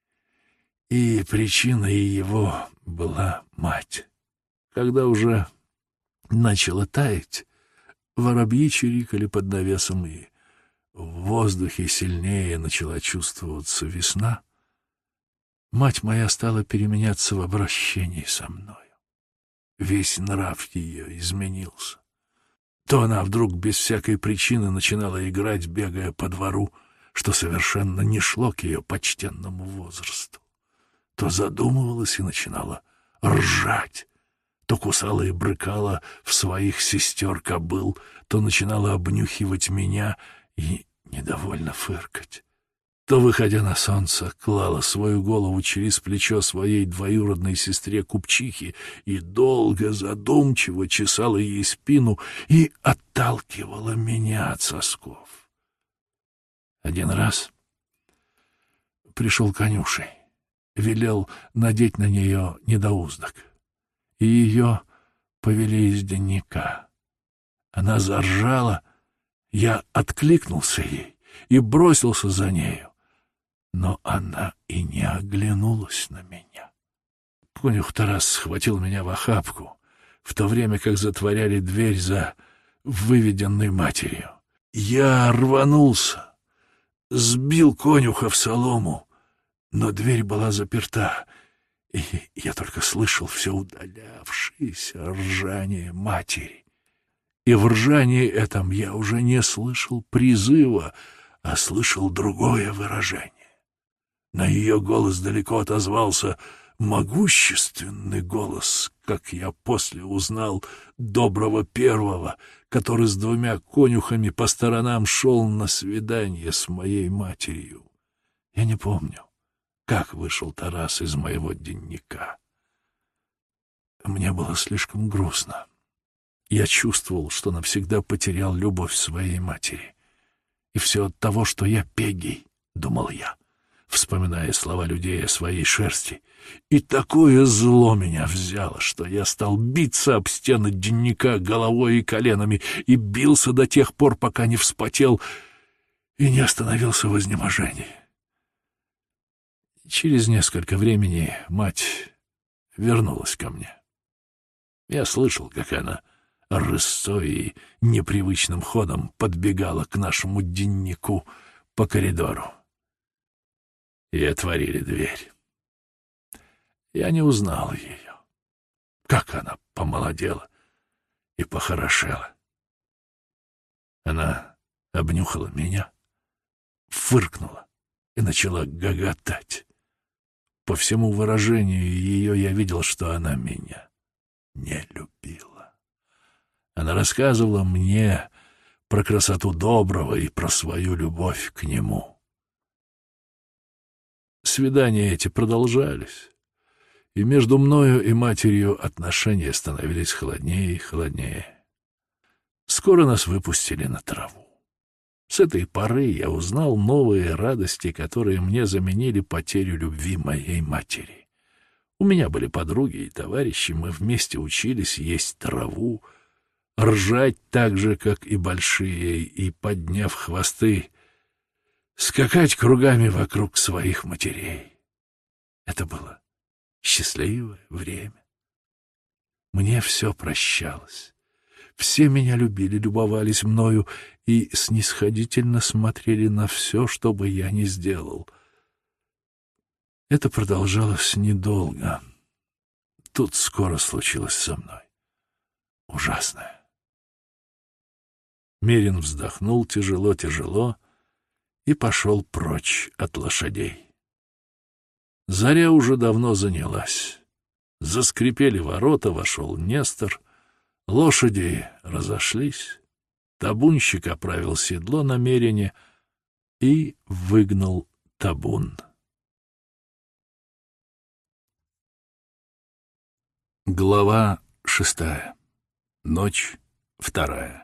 и причиной его была мать. Когда уже начало таять, воробьи чирикали под навесом, и в воздухе сильнее начала чувствоваться весна, мать моя стала переменяться в обращении со мною. Весь нрав ее изменился. То она вдруг без всякой причины начинала играть, бегая по двору, что совершенно не шло к ее почтенному возрасту, то задумывалась и начинала ржать, то кусала и брыкала в своих сестер кобыл, то начинала обнюхивать меня и недовольно фыркать, то, выходя на солнце, клала свою голову через плечо своей двоюродной сестре Купчихе и долго, задумчиво чесала ей спину и отталкивала меня от сосков. Один раз пришел конюшей, велел надеть на нее недоуздок, и ее повели из денника. Она заржала, я откликнулся ей и бросился за нею. Но она и не оглянулась на меня. Конюх Тарас схватил меня в охапку, в то время как затворяли дверь за выведенной матерью. Я рванулся, сбил конюха в солому, но дверь была заперта, и я только слышал все удалявшееся ржание матери. И в ржании этом я уже не слышал призыва, а слышал другое выражение. На ее голос далеко отозвался могущественный голос, как я после узнал доброго первого, который с двумя конюхами по сторонам шел на свидание с моей матерью. Я не помню, как вышел Тарас из моего денника. Мне было слишком грустно. Я чувствовал, что навсегда потерял любовь своей матери. И все от того, что я Пегий, — думал я, вспоминая слова людей о своей шерсти. И такое зло меня взяло, что я стал биться об стены денника головой и коленами и бился до тех пор, пока не вспотел и не остановился в изнеможении. Через несколько времени мать вернулась ко мне. Я слышал, как она рысцой и непривычным ходом подбегала к нашему деннику по коридору. И отворили дверь. Я не узнал ее. Как она помолодела и похорошела. Она обнюхала меня, фыркнула и начала гоготать. По всему выражению ее я видел, что она меня не любила. Она рассказывала мне про красоту доброго и про свою любовь к нему. Свидания эти продолжались, и между мною и матерью отношения становились холоднее и холоднее. Скоро нас выпустили на траву. С этой поры я узнал новые радости, которые мне заменили потерю любви моей матери. У меня были подруги и товарищи, мы вместе учились есть траву, ржать так же, как и большие, и, подняв хвосты, скакать кругами вокруг своих матерей. Это было счастливое время. Мне все прощалось. Все меня любили, любовались мною и снисходительно смотрели на все, что бы я ни сделал. Это продолжалось недолго. Тут скоро случилось со мной ужасное. Мерин вздохнул тяжело-тяжело и пошел прочь от лошадей. Заря уже давно занялась. Заскрипели ворота, вошел Нестор. Лошади разошлись. Табунщик оправил седло на Мерине и выгнал табун. Глава шестая. Ночь вторая.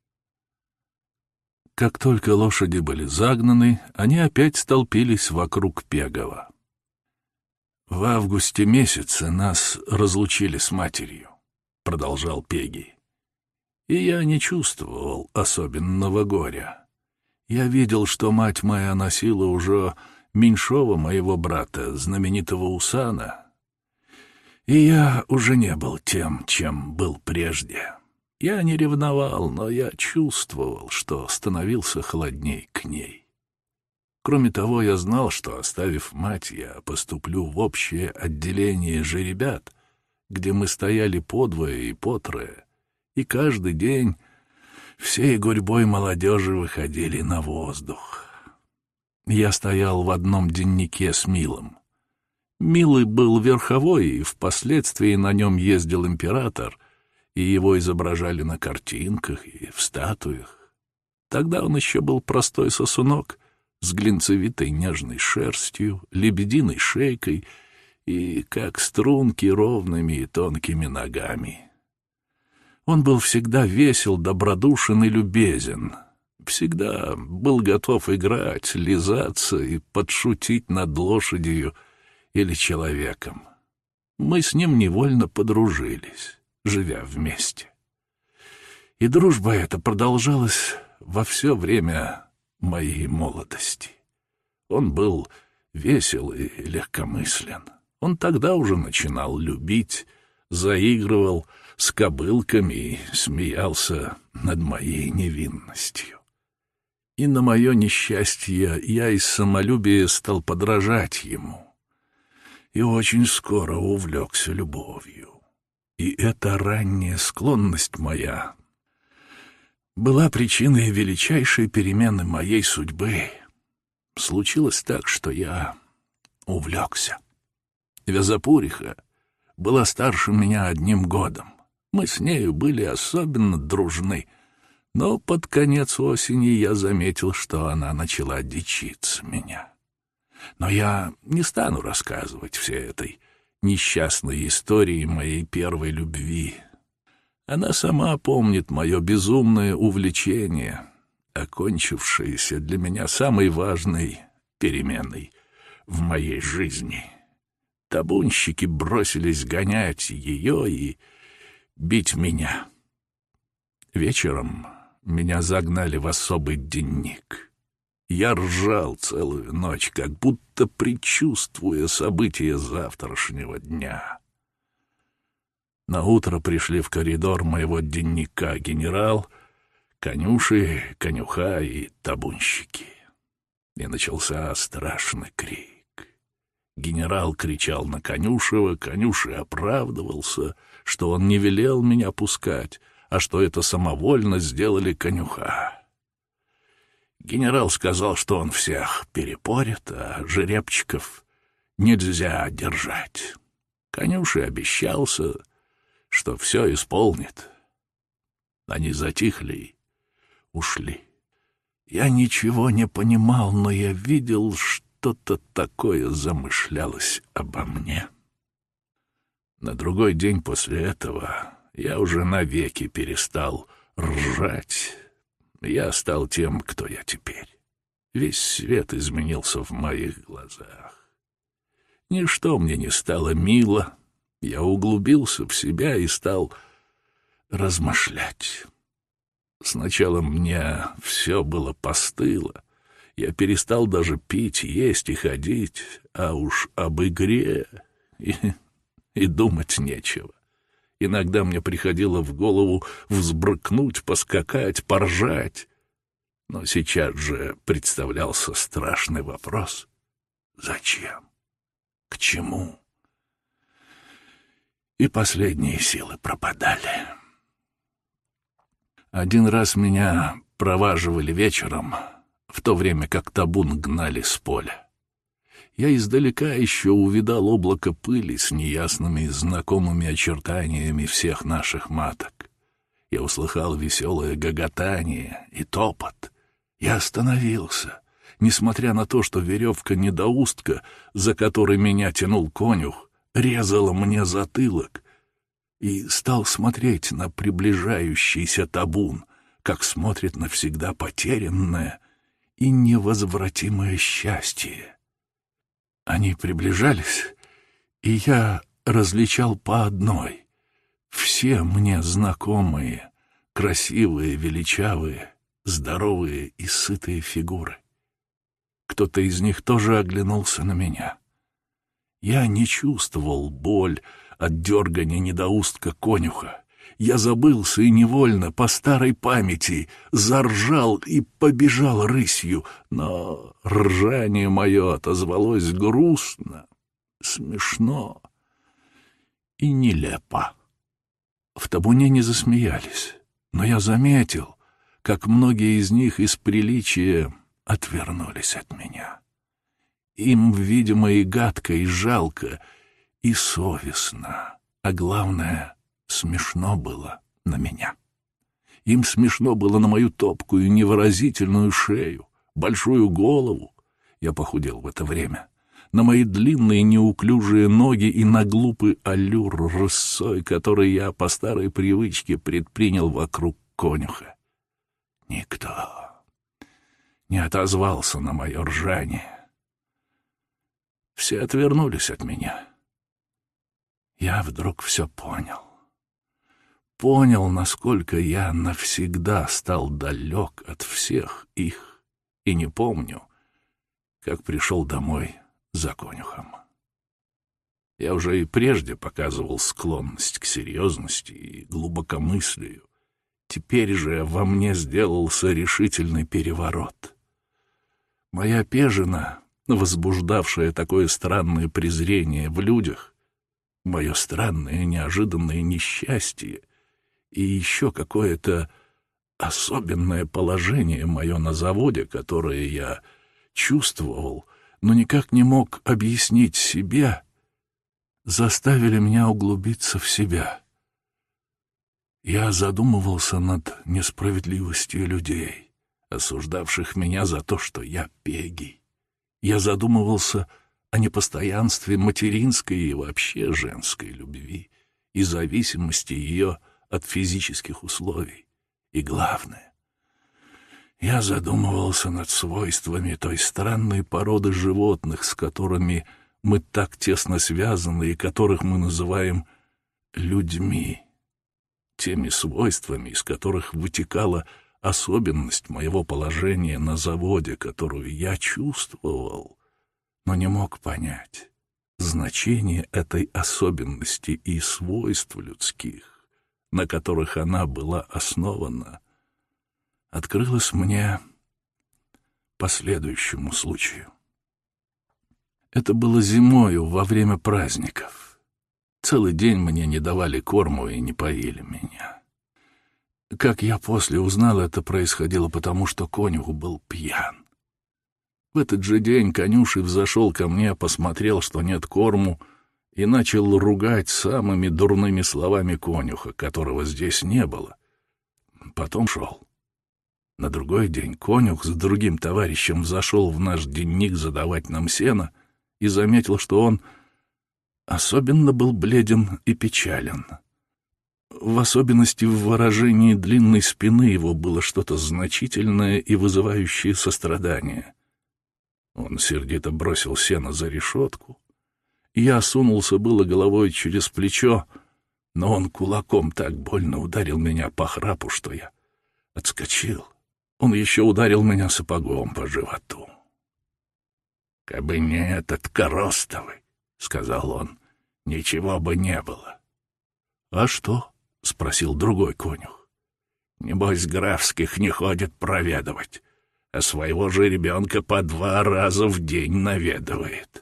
Как только лошади были загнаны, они опять столпились вокруг Пегова. «В августе месяце нас разлучили с матерью», — продолжал Пегий. «И я не чувствовал особенного горя. Я видел, что мать моя носила уже меньшого моего брата, знаменитого Усана, и я уже не был тем, чем был прежде. Я не ревновал, но я чувствовал, что становился холодней к ней. Кроме того, я знал, что, оставив мать, я поступлю в общее отделение жеребят, где мы стояли подвое и потрое, и каждый день всей гурьбой молодежи выходили на воздух. Я стоял в одном деннике с Милом. Милый был верховой, и впоследствии на нем ездил император, и его изображали на картинках и в статуях. Тогда он еще был простой сосунок с глинцевитой нежной шерстью, лебединой шейкой и, как струнки, ровными и тонкими ногами. Он был всегда весел, добродушен и любезен, всегда был готов играть, лизаться и подшутить над лошадью или человеком. Мы с ним невольно подружились, живя вместе. И дружба эта продолжалась во все время моей молодости. Он был весел и легкомыслен. Он тогда уже начинал любить, заигрывал с кобылками и смеялся над моей невинностью. И на мое несчастье я из самолюбия стал подражать ему и очень скоро увлекся любовью. И эта ранняя склонность моя была причиной величайшей перемены моей судьбы. Случилось так, что я увлекся. Вязопуриха была старше меня одним годом. Мы с нею были особенно дружны, но под конец осени я заметил, что она начала дичиться меня. Но я не стану рассказывать всей этой несчастной истории моей первой любви. Она сама помнит мое безумное увлечение, окончившееся для меня самой важной переменой в моей жизни. Табунщики бросились гонять ее и бить меня. Вечером меня загнали в особый денник. Я ржал целую ночь, как будто предчувствуя события завтрашнего дня. Наутро пришли в коридор моего денника генерал, конюши, конюха и табунщики. И начался страшный крик. Генерал кричал на конюшева, конюши оправдывался, что он не велел меня пускать, а что это самовольно сделали конюха. Генерал сказал, что он всех перепорит, а жеребчиков нельзя держать. Конюши обещался, что все исполнит. Они затихли и ушли. Я ничего не понимал, но я видел, что-то такое замышлялось обо мне. На другой день после этого я уже навеки перестал ржать. Я стал тем, кто я теперь. Весь свет изменился в моих глазах. Ничто мне не стало мило. Я углубился в себя и стал размышлять. Сначала мне все было постыло. Я перестал даже пить, есть и ходить, а уж об игре и, и думать нечего. Иногда мне приходило в голову взбрыкнуть, поскакать, поржать. Но сейчас же представлялся страшный вопрос. Зачем? К чему? И последние силы пропадали. Один раз меня проваживали вечером, в то время как табун гнали с поля. Я издалека еще увидал облако пыли с неясными знакомыми очертаниями всех наших маток. Я услыхал веселое гоготание и топот. Я остановился, несмотря на то, что веревка-недоустка, за которой меня тянул конюх, резала мне затылок, и стал смотреть на приближающийся табун, как смотрит навсегда потерянное и невозвратимое счастье. Они приближались, и я различал по одной все мне знакомые, красивые, величавые, здоровые и сытые фигуры. Кто-то из них тоже оглянулся на меня. Я не чувствовал боль от дергания недоустка конюха. Я забылся и невольно, по старой памяти, заржал и побежал рысью, но ржание мое отозвалось грустно, смешно и нелепо. В табуне не засмеялись, но я заметил, как многие из них из приличия отвернулись от меня. Им, видимо, и гадко, и жалко, и совестно, а главное, смешно было на меня. Им смешно было на мою топкую, невыразительную шею, большую голову, я похудел в это время, на мои длинные неуклюжие ноги и на глупый аллюр рысой, который я по старой привычке предпринял вокруг конюха. Никто не отозвался на мое ржание. Все отвернулись от меня. Я вдруг все понял. Понял, насколько я навсегда стал далек от всех их, и не помню, как пришел домой за конюхом. Я уже и прежде показывал склонность к серьезности и глубокомыслию. Теперь же во мне сделался решительный переворот. Моя пежина, возбуждавшая такое странное презрение в людях, мое странное неожиданное несчастье и еще какое-то особенное положение мое на заводе, которое я чувствовал, но никак не мог объяснить себе, заставили меня углубиться в себя. Я задумывался над несправедливостью людей, осуждавших меня за то, что я пегий. Я задумывался о непостоянстве материнской и вообще женской любви и зависимости ее от физических условий. И главное, я задумывался над свойствами той странной породы животных, с которыми мы так тесно связаны и которых мы называем людьми, теми свойствами, из которых вытекала особенность моего положения на заводе, которую я чувствовал, но не мог понять значение этой особенности и свойств людских, на которых она была основана, открылось мне по следующему случаю. Это было зимою, во время праздников. Целый день мне не давали корму и не поили меня. Как я после узнал, это происходило потому, что конюх был пьян. В этот же день конюший взошел ко мне, посмотрел, что нет корму, и начал ругать самыми дурными словами конюха, которого здесь не было. Потом шел. На другой день конюх с другим товарищем зашел в наш денник задавать нам сено и заметил, что он особенно был бледен и печален. В особенности в выражении длинной спины его было что-то значительное и вызывающее сострадание. Он сердито бросил сено за решетку. Я сунулся было головой через плечо, но он кулаком так больно ударил меня по храпу, что я отскочил. Он еще ударил меня сапогом по животу. «Кабы не этот Коростовый, — сказал он, — ничего бы не было». «А что?» — спросил другой конюх. «Небось, графских не ходит проведывать, а своего же ребенка по два раза в день наведывает».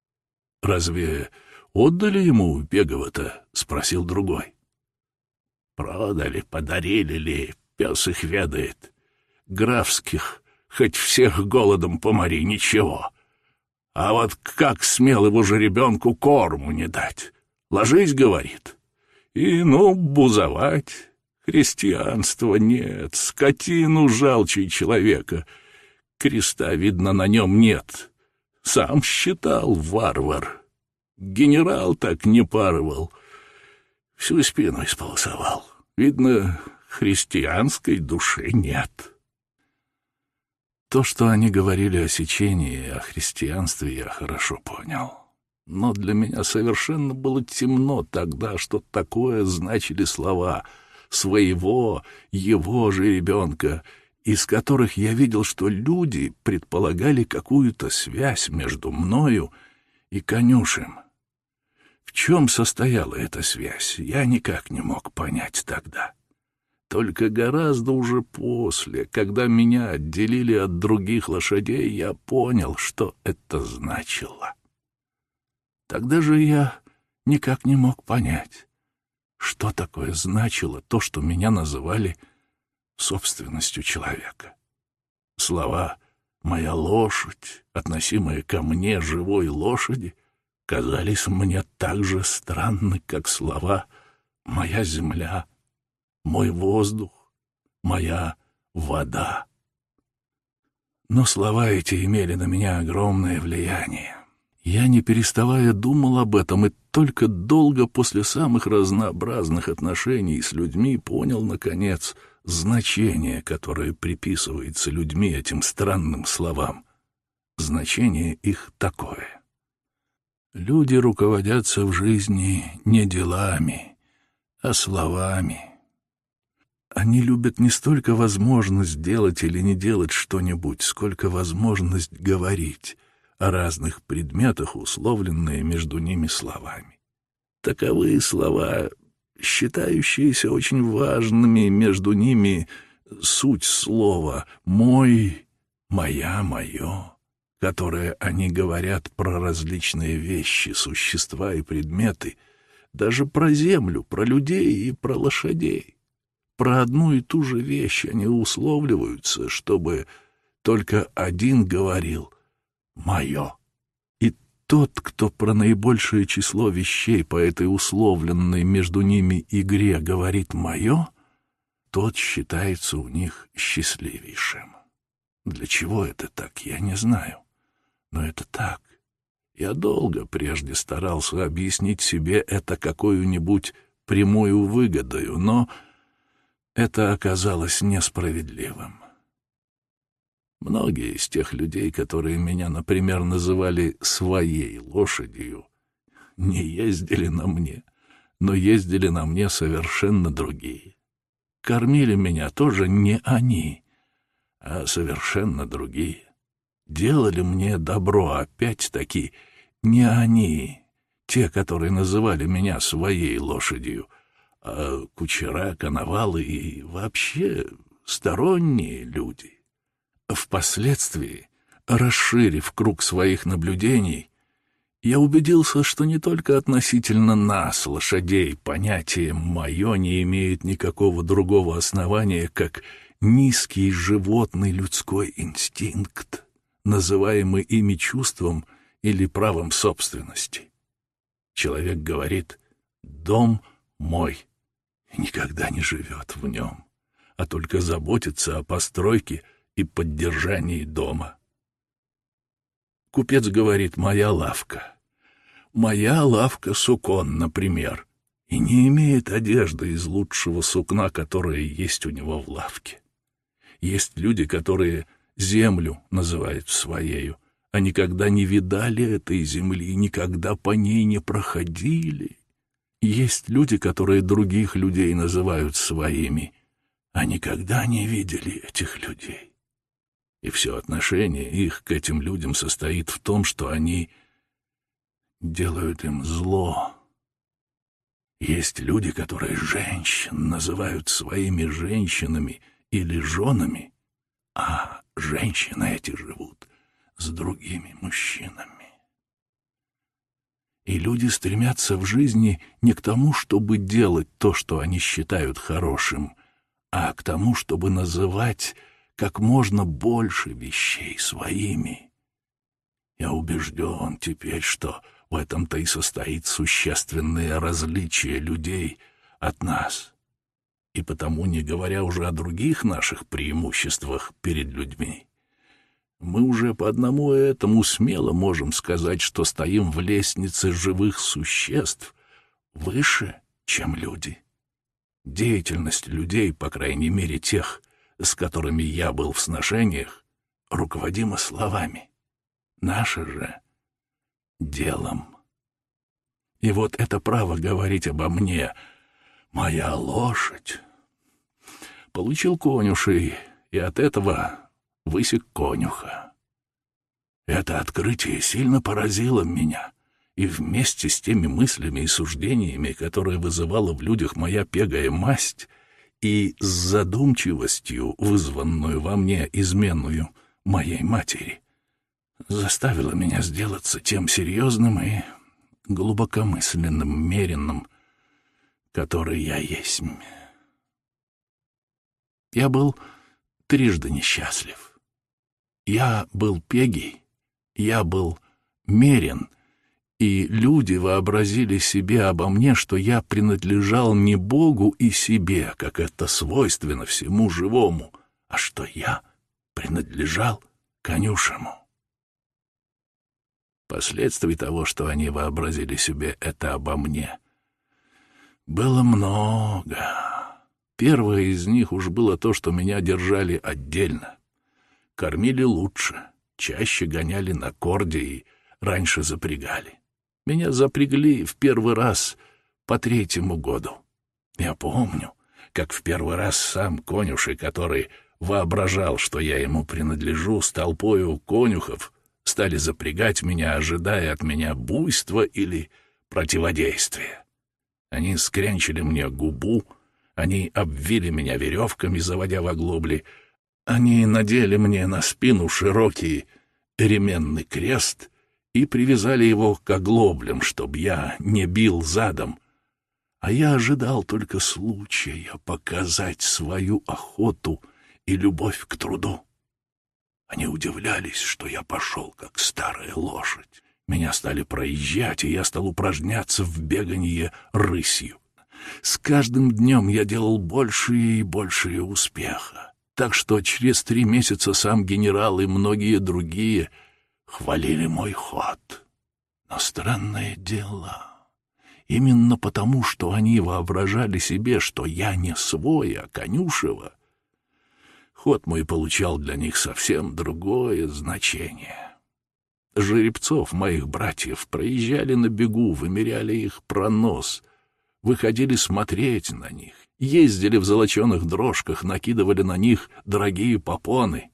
«Разве отдали ему Бегова-то?» — спросил другой. «Продали, подарили ли, пес их ведает. Графских хоть всех голодом помори, ничего. А вот как смел его же ребенку корму не дать? Ложись, — говорит, — и ну бузовать. Христианства нет, скотину жалчей человека. Креста, видно, на нем нет. Сам считал варвар. Генерал так не парывал. Всю спину исполосовал. Видно, христианской души нет». То, что они говорили о сечении и о христианстве, я хорошо понял. Но для меня совершенно было темно тогда, что такое значили слова «своего», «его же ребенка», из которых я видел, что люди предполагали какую-то связь между мною и конюшем. В чем состояла эта связь, я никак не мог понять тогда. Только гораздо уже после, когда меня отделили от других лошадей, я понял, что это значило. Тогда же я никак не мог понять, что такое значило то, что меня называли собственностью человека. Слова моя лошадь, относимая ко мне живой лошади, казались мне так же странны, как слова «моя земля», «мой воздух», «моя вода». Но слова эти имели на меня огромное влияние. Я, не переставая, думал об этом, и только долго после самых разнообразных отношений с людьми понял, наконец, значение, которое приписывается людьми этим странным словам. Значение их такое. Люди руководятся в жизни не делами, а словами. Они любят не столько возможность делать или не делать что-нибудь, сколько возможность говорить о разных предметах, условленные между ними словами. Таковы слова, считающиеся очень важными, между ними суть слова «мой», «моя», «моё», которое они говорят про различные вещи, существа и предметы, даже про землю, про людей и про лошадей. Про одну и ту же вещь они условливаются, чтобы только один говорил «моё». И тот, кто про наибольшее число вещей по этой условленной между ними игре говорит «моё», тот считается у них счастливейшим. Для чего это так, я не знаю. Но это так. Я долго прежде старался объяснить себе это какую-нибудь прямую выгодою, но это оказалось несправедливым. Многие из тех людей, которые меня, например, называли «своей лошадью», не ездили на мне, но ездили на мне совершенно другие. Кормили меня тоже не они, а совершенно другие. Делали мне добро опять-таки не они, те, которые называли меня «своей лошадью», а кучера, коновалы и вообще сторонние люди. Впоследствии, расширив круг своих наблюдений, я убедился, что не только относительно нас, лошадей, понятие «моё» не имеет никакого другого основания, как низкий животный людской инстинкт, называемый ими чувством или правом собственности. Человек говорит «дом мой», и никогда не живет в нем, а только заботится о постройке и поддержании дома. Купец говорит «моя лавка». «Моя лавка сукон», например, и не имеет одежды из лучшего сукна, которое есть у него в лавке. Есть люди, которые землю называют своею, а никогда не видали этой земли, никогда по ней не проходили. Есть люди, которые других людей называют своими, а никогда не видели этих людей. И все отношение их к этим людям состоит в том, что они делают им зло. Есть люди, которые женщин называют своими женщинами или женами, а женщины эти живут с другими мужчинами. И люди стремятся в жизни не к тому, чтобы делать то, что они считают хорошим, а к тому, чтобы называть как можно больше вещей своими. Я убежден теперь, что в этом-то и состоит существенное различие людей от нас. И потому, не говоря уже о других наших преимуществах перед людьми, мы уже по одному этому смело можем сказать, что стоим в лестнице живых существ выше, чем люди. Деятельность людей, по крайней мере тех, с которыми я был в сношениях, руководима словами. Наша же — делом. И вот это право говорить обо мне «моя лошадь» получил конюшей, и от этого высек конюха. Это открытие сильно поразило меня, и вместе с теми мыслями и суждениями, которые вызывала в людях моя пегая масть, и с задумчивостью, вызванную во мне изменную моей матери, заставило меня сделаться тем серьезным и глубокомысленным меренным, который я есть. Я был трижды несчастлив. Я был пегий, я был мерен, и люди вообразили себе обо мне, что я принадлежал не Богу и себе, как это свойственно всему живому, а что я принадлежал конюшему. Последствий того, что они вообразили себе это обо мне, было много. Первое из них уж было то, что меня держали отдельно. Кормили лучше, чаще гоняли на корде и раньше запрягали. Меня запрягли в первый раз по третьему году. Я помню, как в первый раз сам конюшей, который воображал, что я ему принадлежу, с толпою конюхов стали запрягать меня, ожидая от меня буйства или противодействия. Они скрянчили мне губу, они обвили меня веревками, заводя в оглобли, они надели мне на спину широкий ременный крест и привязали его к оглоблям, чтоб я не бил задом, а я ожидал только случая показать свою охоту и любовь к труду. Они удивлялись, что я пошел, как старая лошадь. Меня стали проезжать, и я стал упражняться в беганье рысью. С каждым днем я делал большие и большие успеха, так что через три месяца сам генерал и многие другие хвалили мой ход. Но странное дело, именно потому, что они воображали себе, что я не свой, а конюшева, ход мой получал для них совсем другое значение. Жеребцов моих братьев проезжали на бегу, вымеряли их пронос, выходили смотреть на них, ездили в золоченых дрожках, накидывали на них дорогие попоны.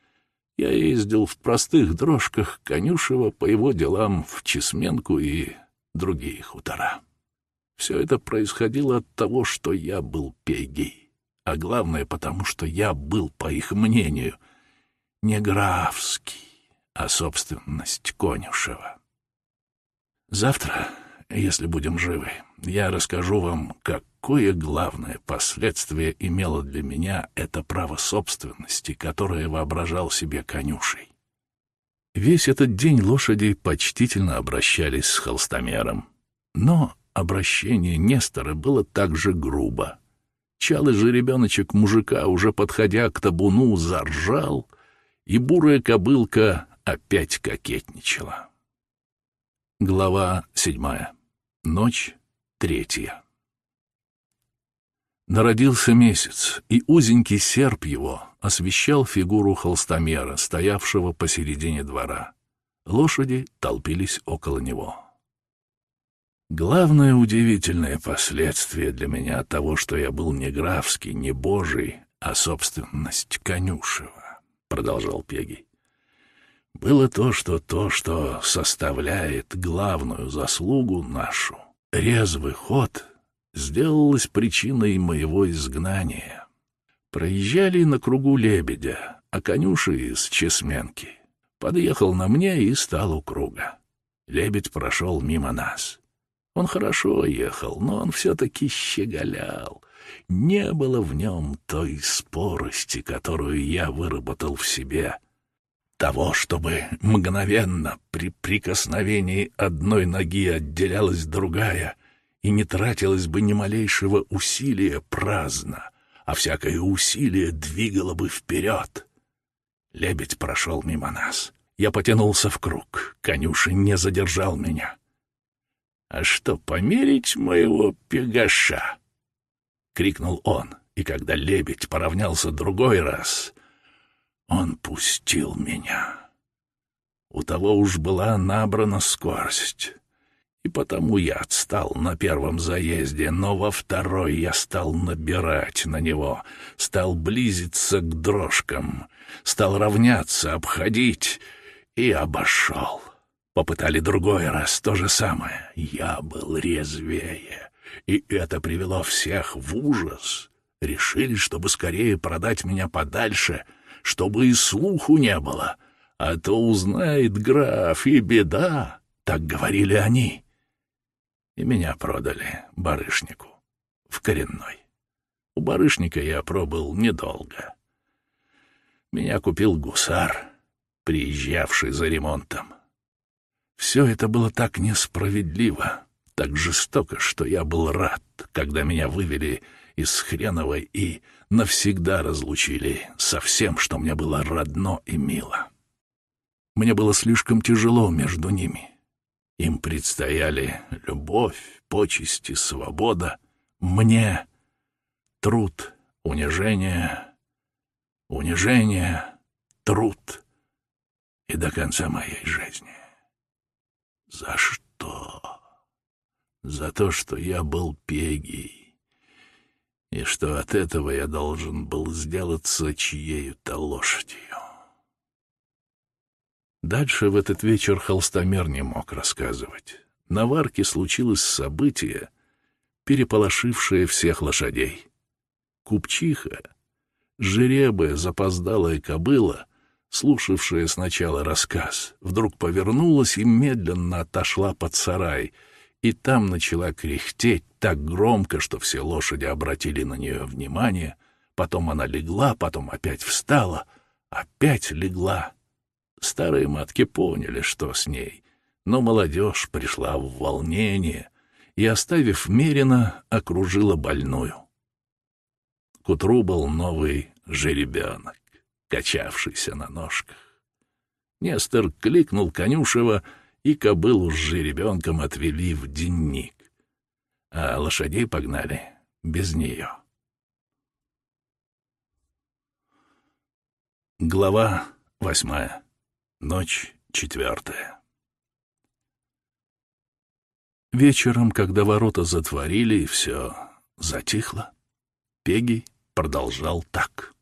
Я ездил в простых дрожках конюшева по его делам в Чесменку и другие хутора. Все это происходило от того, что я был пегий, а главное потому, что я был, по их мнению, не графский, а собственность конюшева. Завтра, если будем живы, я расскажу вам, какое главное последствие имело для меня это право собственности, которое воображал себе конюшей. Весь этот день лошади почтительно обращались с холстомером, но обращение Нестора было также грубо. Чалый жеребеночек мужика, уже подходя к табуну, заржал, и бурая кобылка опять кокетничала. Глава седьмая. Ночь третья. Народился месяц, и узенький серп его освещал фигуру холстомера, стоявшего посередине двора. Лошади толпились около него. Главное удивительное последствие для меня того, что я был не графский, не божий, а собственность конюшева, продолжал пегий, было то, что то, что составляет главную заслугу нашу, резвый ход, сделалось причиной моего изгнания. Проезжали на кругу лебедя, а конюший из Чесменки подъехал на мне и стал у круга. Лебедь прошел мимо нас. Он хорошо ехал, но он все-таки щеголял. Не было в нем той спорости, которую я выработал в себе, того, чтобы мгновенно при прикосновении одной ноги отделялась другая, и не тратилось бы ни малейшего усилия праздно, а всякое усилие двигало бы вперед. Лебедь прошел мимо нас. Я потянулся в круг. Конюший не задержал меня. «А что, померить моего пегаша?» — крикнул он, и когда лебедь поравнялся другой раз, он пустил меня. У того уж была набрана скорость, и потому я отстал на первом заезде, но во второй я стал набирать на него, стал близиться к дрожкам, стал равняться, обходить и обошел. Попытали другой раз то же самое. Я был резвее, и это привело всех в ужас. Решили, чтобы скорее продать меня подальше, чтобы и слуху не было, а то узнает граф, и беда, так говорили они. И меня продали барышнику в Коренной. У барышника я пробыл недолго. Меня купил гусар, приезжавший за ремонтом. Все это было так несправедливо, так жестоко, что я был рад, когда меня вывели из Хреновой и навсегда разлучили со всем, что мне было родно и мило. Мне было слишком тяжело между ними. Им предстояли любовь, почести, свобода. Мне труд, унижение, унижение, труд и до конца моей жизни. За что? За то, что я был пегий, и что от этого я должен был сделаться чьею-то лошадью. Дальше в этот вечер холстомер не мог рассказывать. На варке случилось событие, переполошившее всех лошадей. Купчиха, жеребая, запоздалая кобыла, слушавшая сначала рассказ, вдруг повернулась и медленно отошла под сарай, и там начала кряхтеть так громко, что все лошади обратили на нее внимание. Потом она легла, потом опять встала, опять легла. Старые матки поняли, что с ней, но молодежь пришла в волнение и, оставив Мерина, окружила больную. К утру был новый жеребенок, качавшийся на ножках. Нестор кликнул Конюшева, и кобылу с жеребенком отвели в денник, а лошадей погнали без нее. Глава восьмая. Ночь четвертая. Вечером, когда ворота затворили и все затихло, Пегий продолжал так.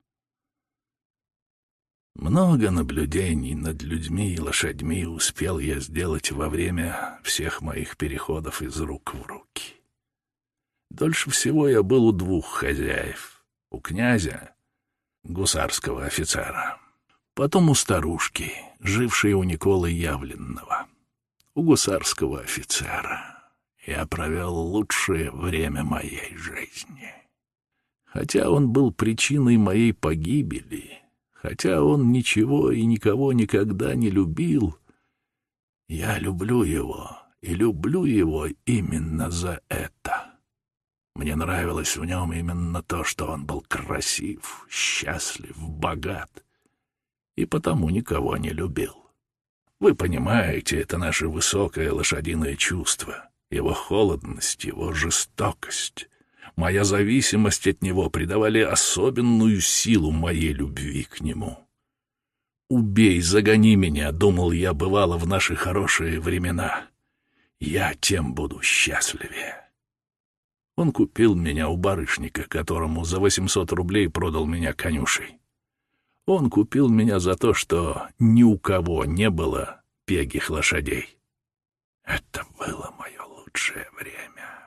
Много наблюдений над людьми и лошадьми успел я сделать во время всех моих переходов из рук в руки. Дольше всего я был у двух хозяев. У князя, гусарского офицера, потом у старушки, жившей у Николы Явленного. У гусарского офицера я провел лучшее время моей жизни. Хотя он был причиной моей погибели, хотя он ничего и никого никогда не любил, я люблю его и люблю его именно за это. Мне нравилось в нем именно то, что он был красив, счастлив, богат, и потому никого не любил. Вы понимаете, это наше высокое лошадиное чувство, его холодность, его жестокость. Моя зависимость от него придавали особенную силу моей любви к нему. «Убей, загони меня», — думал я, бывало, в наши хорошие времена. Я тем буду счастливее. Он купил меня у барышника, которому за восемьсот рублей продал меня конюшей. Он купил меня за то, что ни у кого не было пегих лошадей. Это было мое лучшее время.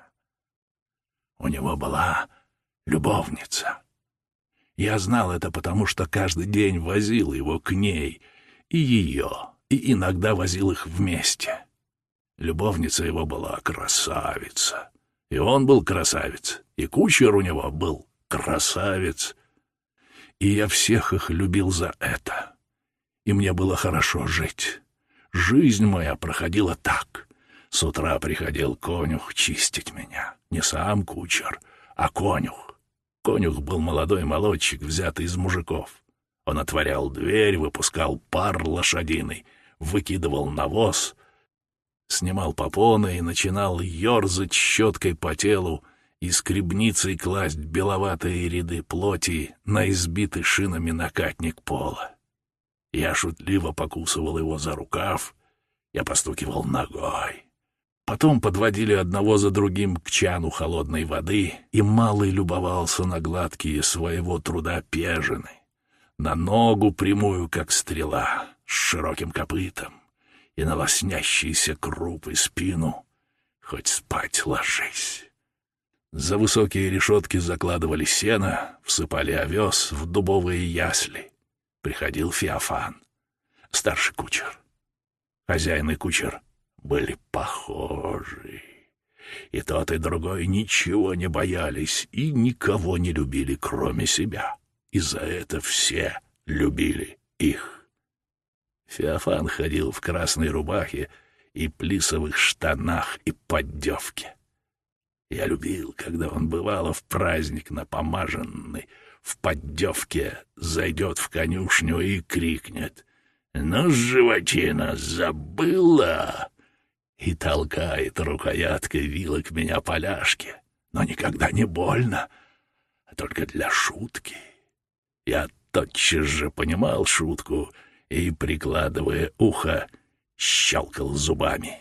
У него была любовница. Я знал это, потому что каждый день возил его к ней, и ее, и иногда возил их вместе. Любовница его была красавица, и он был красавец, и кучер у него был красавец. И я всех их любил за это. И мне было хорошо жить. Жизнь моя проходила так. С утра приходил конюх чистить меня. Не сам кучер, а конюх. Конюх был молодой молодчик, взятый из мужиков. Он отворял дверь, выпускал пар лошадиный, выкидывал навоз, снимал попоны и начинал ерзать щеткой по телу и скребницей класть беловатые ряды плоти на избитый шинами накатник пола. Я шутливо покусывал его за рукав, я постукивал ногой. Потом подводили одного за другим к чану холодной воды, и малый любовался на гладкие своего труда пежины, на ногу прямую, как стрела, с широким копытом, и на лоснящийся круп и спину. Хоть спать ложись. За высокие решетки закладывали сено, всыпали овес в дубовые ясли. Приходил Феофан, старший кучер. Хозяин и кучер были похожи. И тот, и другой ничего не боялись и никого не любили, кроме себя. И за это все любили их. Феофан ходил в красной рубахе и плисовых штанах и поддевке. Я любил, когда он, бывало, в праздник напомаженный, в поддевке зайдет в конюшню и крикнет: «Ну, животина, забыла!» и толкает рукояткой вилок меня по ляжке, но никогда не больно, а только для шутки. Я тотчас же понимал шутку и, прикладывая ухо, щелкал зубами.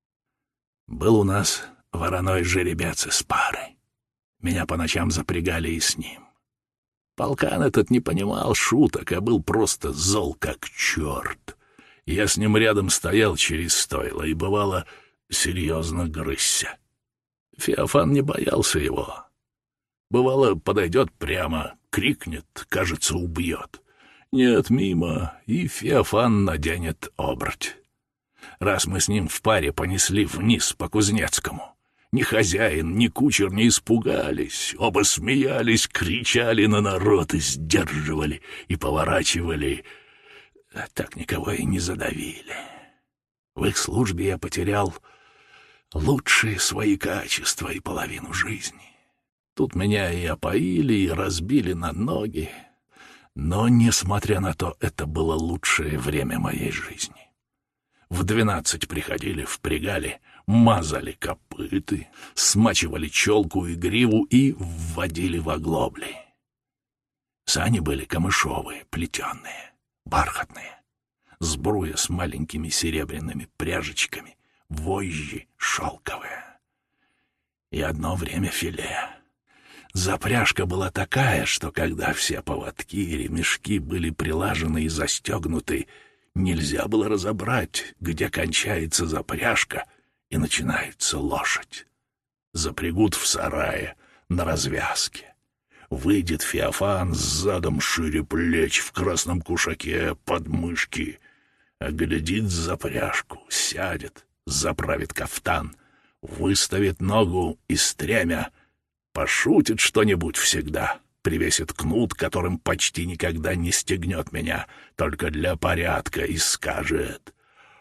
Был у нас вороной жеребец из пары. Меня по ночам запрягали и с ним. Полкан этот не понимал шуток, а был просто зол как черт. Я с ним рядом стоял через стойло и, бывало, серьезно грызся. Феофан не боялся его. Бывало, подойдет прямо, крикнет, кажется, убьет. Нет, мимо, и Феофан наденет обрать. Раз мы с ним в паре понесли вниз по Кузнецкому, ни хозяин, ни кучер не испугались, оба смеялись, кричали на народ и сдерживали, и поворачивали. Так никого и не задавили. В их службе я потерял лучшие свои качества и половину жизни. Тут меня и опоили, и разбили на ноги. Но, несмотря на то, это было лучшее время моей жизни. В двенадцать приходили, впрягали, мазали копыты, смачивали челку и гриву и вводили в оглобли. Сани были камышовые, плетеные, бархатные, сбруя с маленькими серебряными пряжечками, вожжи шелковые. И одно время филе. Запряжка была такая, что когда все поводки и ремешки были прилажены и застегнуты, нельзя было разобрать, где кончается запряжка и начинается лошадь. Запрягут в сарае на развязке. Выйдет Феофан с задом шире плеч в красном кушаке под мышки, оглядит запряжку, сядет, заправит кафтан, выставит ногу и стремя, пошутит что-нибудь всегда, привесит кнут, которым почти никогда не стегнет меня, только для порядка, и скажет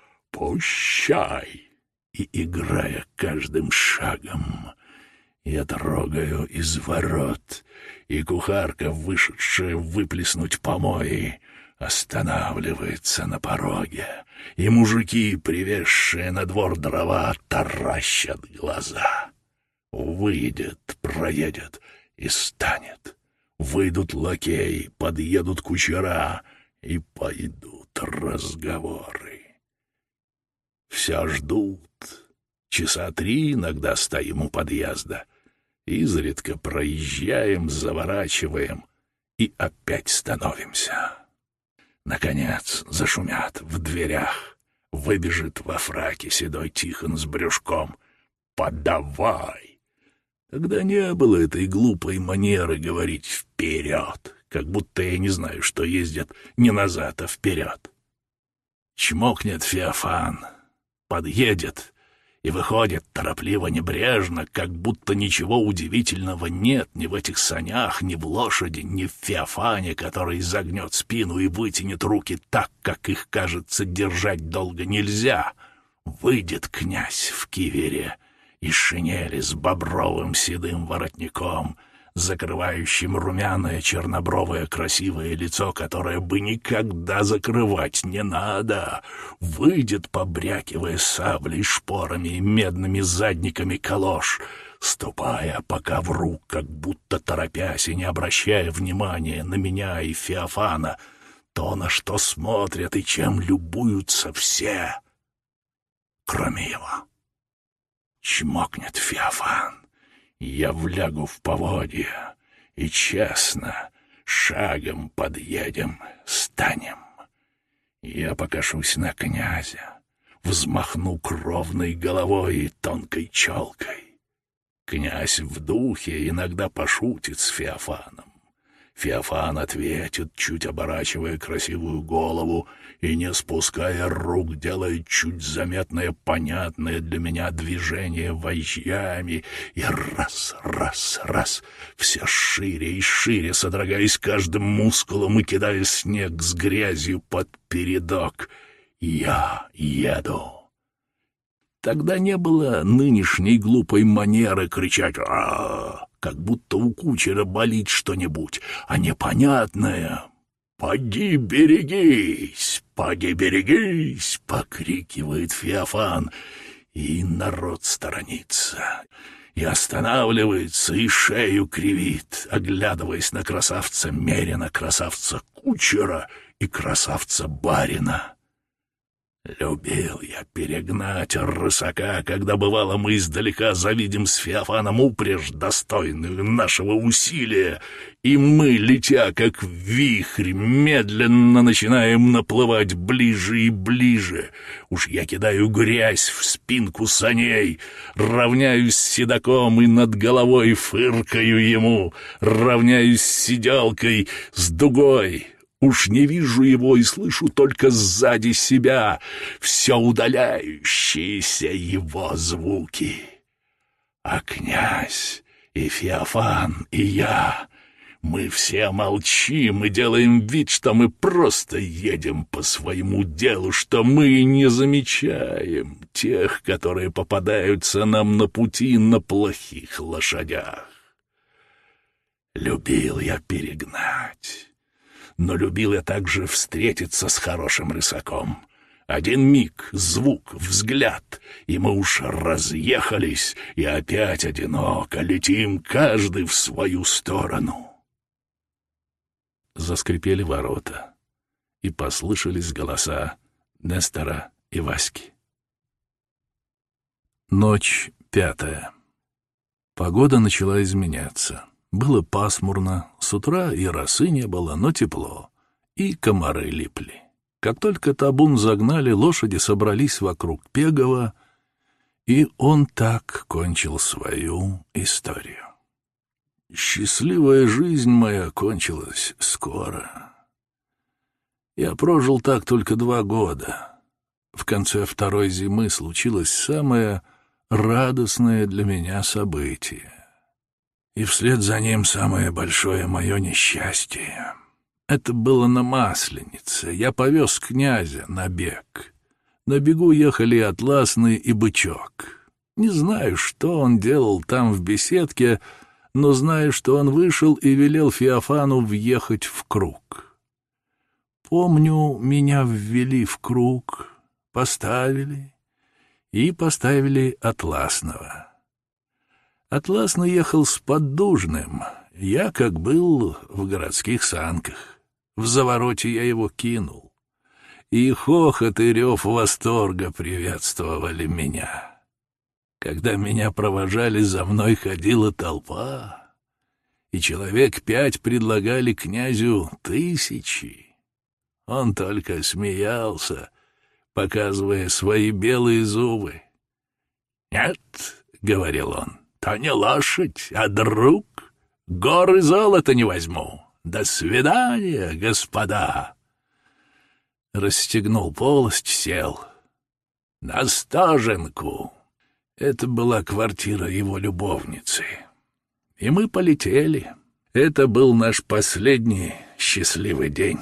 «Пущай!» И, играя каждым шагом, я трогаю из ворот, и кухарка, вышедшая выплеснуть помои, останавливается на пороге, и мужики, привезшие на двор дрова, таращат глаза. Выйдет, проедет и станет. Выйдут лакеи, подъедут кучера, и пойдут разговоры. Все ждут. Часа три иногда стоим у подъезда. Изредка проезжаем, заворачиваем и опять становимся. Наконец зашумят в дверях. Выбежит во фраке седой Тихон с брюшком. «Подавай!» Тогда не было этой глупой манеры говорить «вперед», как будто я не знаю, что ездят не назад, а вперед. Чмокнет Феофан, подъедет и выходит торопливо-небрежно, как будто ничего удивительного нет ни в этих санях, ни в лошади, ни в Феофане, который загнет спину и вытянет руки так, как их, кажется, держать долго нельзя. Выйдет князь в кивере и шинели с бобровым седым воротником, закрывающим румяное чернобровое красивое лицо, которое бы никогда закрывать не надо, выйдет, побрякивая саблей, шпорами и медными задниками калош, ступая по ковру, как будто торопясь и не обращая внимания на меня и Феофана, то, на что смотрят и чем любуются все, кроме его. Чмокнет Феофан, я влягу в поводья, и честно, шагом подъедем, станем. Я покашусь на князя, взмахну кровной головой и тонкой челкой. Князь в духе иногда пошутит с Феофаном. Феофан ответит, чуть оборачивая красивую голову и, не спуская рук, делает чуть заметное, понятное для меня движение вожжами, и раз, раз, раз, все шире и шире, содрогаясь каждым мускулом и кидая снег с грязью под передок. Я еду. Тогда не было нынешней глупой манеры кричать «А-а-а!», как будто у кучера болит что-нибудь, а непонятное «Поди берегись, поди берегись!» — покрикивает Феофан, и народ сторонится, и останавливается, и шею кривит, оглядываясь на красавца Мерина, красавца кучера и красавца барина. Любил я перегнать рысака, когда, бывало, мы издалека завидим с Феофаном упряжь, достойную нашего усилия, и мы, летя как вихрь, медленно начинаем наплывать ближе и ближе. Уж я кидаю грязь в спинку саней, равняюсь с седаком и над головой фыркаю ему, равняюсь с сиделкой, с дугой. Уж не вижу его и слышу только сзади себя все удаляющиеся его звуки. А князь и Феофан и я, мы все молчим и делаем вид, что мы просто едем по своему делу, что мы не замечаем тех, которые попадаются нам на пути на плохих лошадях. Любил я перегнать. Но любил я также встретиться с хорошим рысаком. Один миг, звук, взгляд, и мы уж разъехались, и опять одиноко летим каждый в свою сторону. Заскрипели ворота, и послышались голоса Нестора и Васьки. Ночь пятая. Погода начала изменяться. Было пасмурно, с утра и росы не было, но тепло, и комары липли. Как только табун загнали, лошади собрались вокруг Пегова, и он так кончил свою историю. Счастливая жизнь моя кончилась скоро. Я прожил так только два года. В конце второй зимы случилось самое радостное для меня событие. И вслед за ним самое большое мое несчастье. Это было на Масленице. Я повез князя на бег. На бегу ехали Атласный и Бычок. Не знаю, что он делал там в беседке, но знаю, что он вышел и велел Феофану въехать в круг. Помню, меня ввели в круг, поставили и поставили Атласного. Атласный ехал с Поддужным. Я, как был, в городских санках. В завороте я его кинул. И хохот и рев восторга приветствовали меня. Когда меня провожали, за мной ходила толпа, и человек пять предлагали князю тысячи. Он только смеялся, показывая свои белые зубы. «Нет», — говорил он, — «то не лошадь, а друг. Горы золота не возьму. До свидания, господа!» Расстегнул полость, сел. На стоженку. Это была квартира его любовницы. И мы полетели. Это был наш последний счастливый день.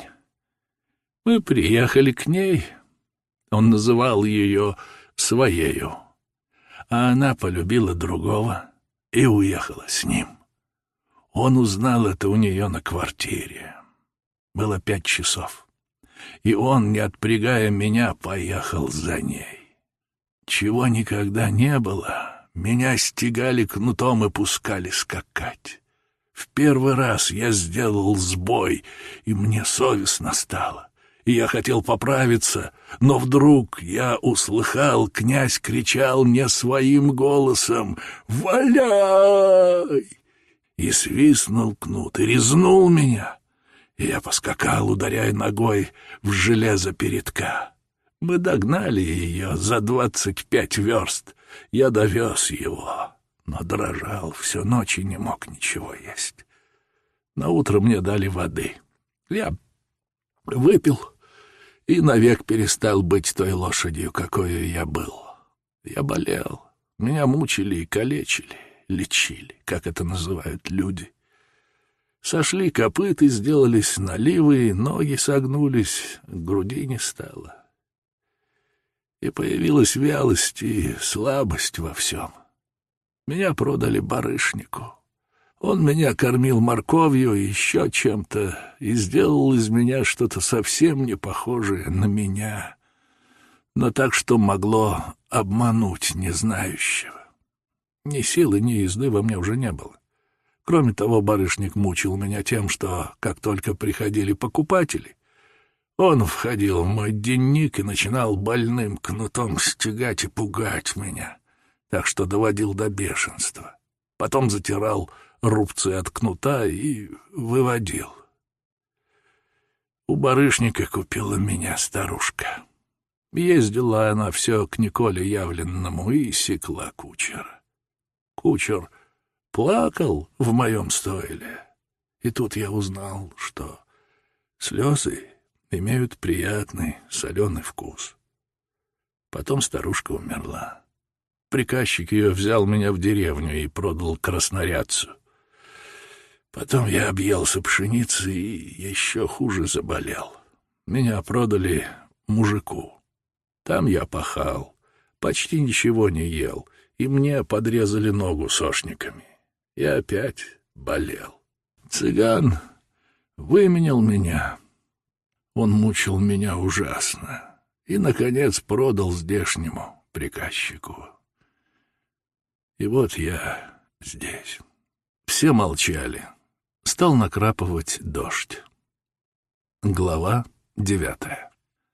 Мы приехали к ней. Он называл ее своею. А она полюбила другого и уехала с ним. Он узнал это у нее на квартире. Было пять часов, и он, не отпрягая меня, поехал за ней. Чего никогда не было, меня стегали кнутом и пускали скакать. В первый раз я сделал сбой, и мне совестно стало. И я хотел поправиться, но вдруг я услыхал, князь кричал мне своим голосом «Валяй!» И свистнул кнут, и резнул меня. И я поскакал, ударяя ногой в железо передка. Мы догнали ее за двадцать пять верст. Я довез его, но дрожал всю ночь и не мог ничего есть. Наутро мне дали воды. Я выпил и навек перестал быть той лошадью, какой я был. Я болел, меня мучили и калечили, лечили, как это называют люди. Сошли копыты, сделались наливы, ноги согнулись, груди не стало. и появилась вялость и слабость во всем. Меня продали барышнику. Он меня кормил морковью и еще чем-то, и сделал из меня что-то совсем не похожее на меня, но так, что могло обмануть незнающего. Ни силы, ни езды во мне уже не было. Кроме того, барышник мучил меня тем, что, как только приходили покупатели, он входил в мой денник и начинал больным кнутом стягать и пугать меня, так что доводил до бешенства. Потом затирал рубцы от кнута и выводил. У барышника купила меня старушка. Ездила она все к Николе Явленному и секла кучера. Кучер плакал в моем стойле, и тут я узнал, что слезы имеют приятный соленый вкус. Потом старушка умерла. Приказчик ее взял меня в деревню и продал краснорядцу. Потом я объелся пшеницы и еще хуже заболел. Меня продали мужику. Там я пахал, почти ничего не ел, и мне подрезали ногу сошниками. Я опять болел. Цыган выменял меня. Он мучил меня ужасно и, наконец, продал здешнему приказчику. И вот я здесь. Все молчали. Стал накрапывать дождь. Глава девятая.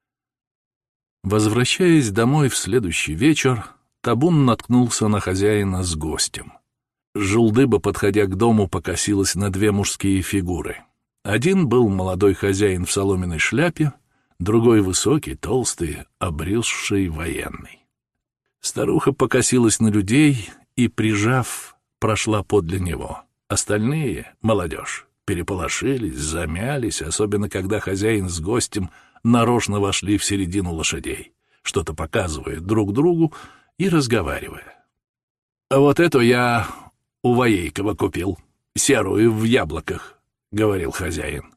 Возвращаясь домой в следующий вечер, табун наткнулся на хозяина с гостем. Жулдыба, подходя к дому, покосилась на две мужские фигуры. Один был молодой хозяин в соломенной шляпе, другой высокий, толстый, обрюзший военный. Старуха покосилась на людей и, прижав, прошла подле него. Остальные, молодежь, переполошились, замялись, особенно когда хозяин с гостем нарочно вошли в середину лошадей, что-то показывая друг другу и разговаривая. «А вот эту я у Воейкова купил, серую в яблоках», — говорил хозяин.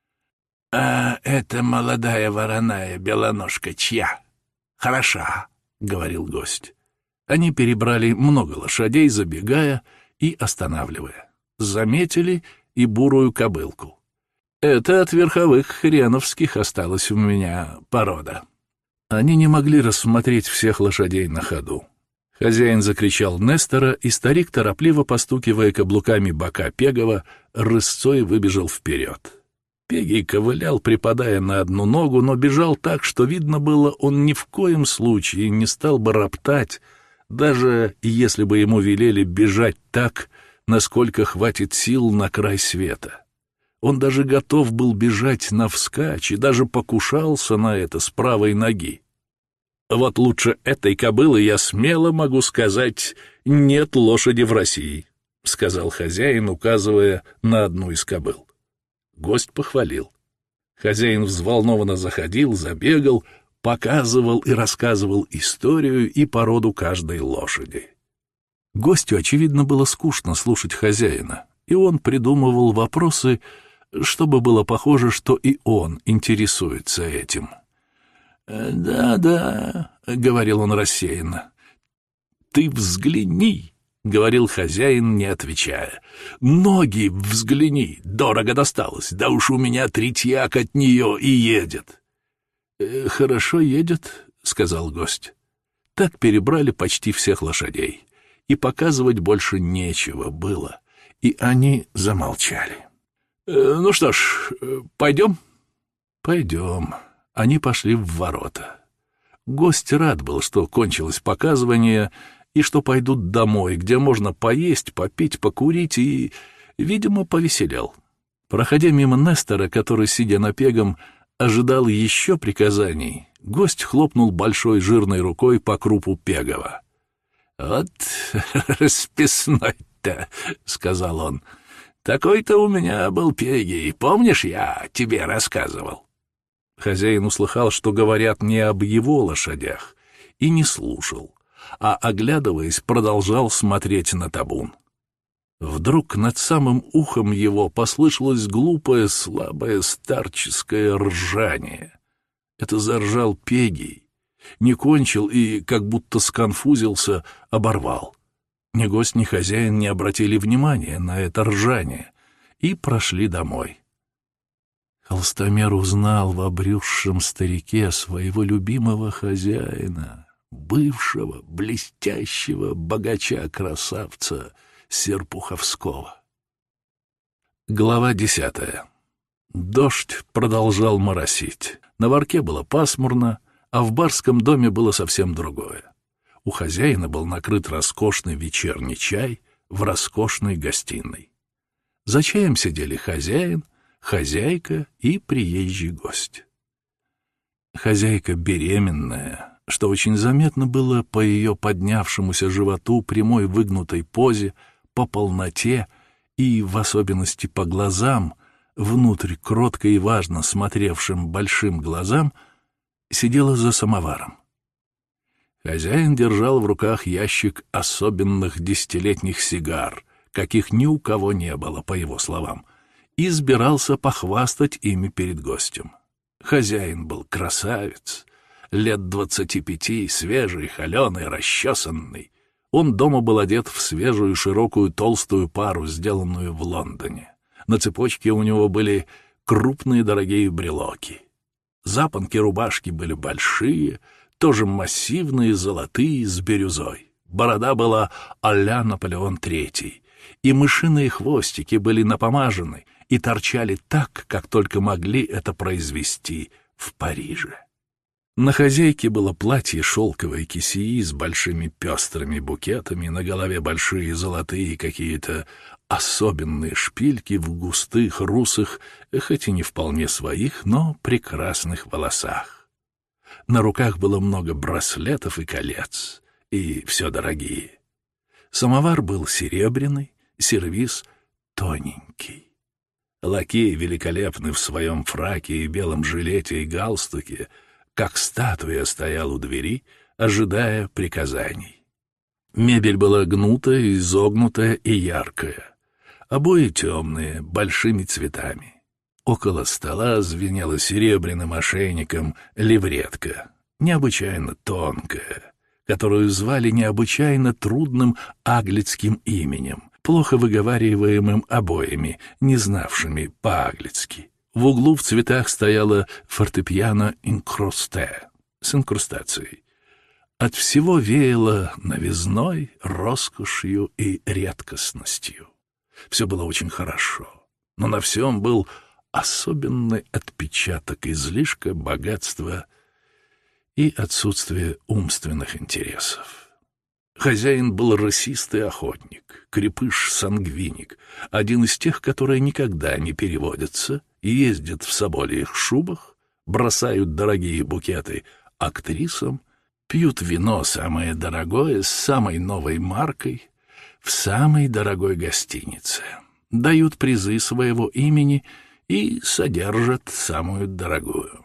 «А эта молодая вороная белоножка чья? Хороша», — говорил гость. Они перебрали много лошадей, забегая и останавливая. Заметили и бурую кобылку. Это от верховых хреновских осталась у меня порода. Они не могли рассмотреть всех лошадей на ходу. Хозяин закричал Нестора, и старик, торопливо постукивая каблуками бока Пегова, рысцой выбежал вперед. Пегий ковылял, припадая на одну ногу, но бежал так, что видно было, он ни в коем случае не стал бы роптать, даже если бы ему велели бежать так, насколько хватит сил на край света. Он даже готов был бежать навскачь и даже покушался на это с правой ноги. Вот лучше этой кобылы я смело могу сказать, нет лошади в России, — сказал хозяин, указывая на одну из кобыл. Гость похвалил. Хозяин взволнованно заходил, забегал, показывал и рассказывал историю и породу каждой лошади. Гостю, очевидно, было скучно слушать хозяина, и он придумывал вопросы, чтобы было похоже, что и он интересуется этим. «Да-да», — говорил он рассеянно. «Ты взгляни», — говорил хозяин, не отвечая. «Ноги взгляни, дорого досталось, да уж у меня третьяк от нее и едет». «Хорошо едет», — сказал гость. Так перебрали почти всех лошадей, и показывать больше нечего было, и они замолчали. «Ну что ж, пойдем?» «Пойдем». Они пошли в ворота. Гость рад был, что кончилось показывание, и что пойдут домой, где можно поесть, попить, покурить, и, видимо, повеселел. Проходя мимо Нестора, который, сидя на Пегом, ожидал еще приказаний, гость хлопнул большой жирной рукой по крупу Пегова. «Вот расписной-то», — сказал он, — «такой-то у меня был Пегий, помнишь, я тебе рассказывал?» Хозяин услыхал, что говорят не об его лошадях, и не слушал, а, оглядываясь, продолжал смотреть на табун. Вдруг над самым ухом его послышалось глупое, слабое старческое ржание. Это заржал Пегий, Не кончил и, как будто сконфузился, оборвал. Ни гость, ни хозяин не обратили внимания на это ржание и прошли домой. Холстомер узнал в обрюзшем старике своего любимого хозяина, бывшего блестящего богача-красавца Серпуховского. Глава десятая. Дождь продолжал моросить. На Варке было пасмурно, а в барском доме было совсем другое. У хозяина был накрыт роскошный вечерний чай в роскошной гостиной. За чаем сидели хозяин, хозяйка и приезжий гость. Хозяйка беременная, что очень заметно было по ее поднявшемуся животу, прямой выгнутой позе, по полноте и, в особенности, по глазам, внутрь кротко и важно смотревшим большим глазам, сидела за самоваром. Хозяин держал в руках ящик особенных десятилетних сигар, каких ни у кого не было, по его словам, и собирался похвастать ими перед гостем. Хозяин был красавец, лет двадцати пяти, свежий, холеный, расчесанный. Он дома был одет в свежую, широкую, толстую пару, сделанную в Лондоне. На цепочке у него были крупные дорогие брелоки. Запонки рубашки были большие, тоже массивные, золотые, с бирюзой. Борода была а-ля Наполеон Третий, и мышиные хвостики были напомажены и торчали так, как только могли это произвести в Париже. На хозяйке было платье шелковой кисеи с большими пестрыми букетами, на голове большие золотые какие-то особенные шпильки в густых, русых, хоть и не вполне своих, но прекрасных волосах. На руках было много браслетов и колец, и все дорогие. Самовар был серебряный, сервиз тоненький. Лакей, великолепный в своем фраке и белом жилете и галстуке, как статуя, стоял у двери, ожидая приказаний. Мебель была гнутая, изогнутая и яркая. Обои темные, большими цветами. Около стола звенела серебряным ошейником левретка, необычайно тонкая, которую звали необычайно трудным аглицким именем, плохо выговариваемым обоями, не знавшими по-аглицки. В углу в цветах стояла фортепиано инкрусте с инкрустацией. От всего веяло новизной, роскошью и редкостностью. Все было очень хорошо, но на всем был особенный отпечаток излишка, богатства и отсутствия умственных интересов. Хозяин был рысистый охотник, крепыш-сангвиник, один из тех, которые никогда не переводятся, ездят в собольих шубах, бросают дорогие букеты актрисам, пьют вино самое дорогое с самой новой маркой в самой дорогой гостинице, дают призы своего имени и содержат самую дорогую.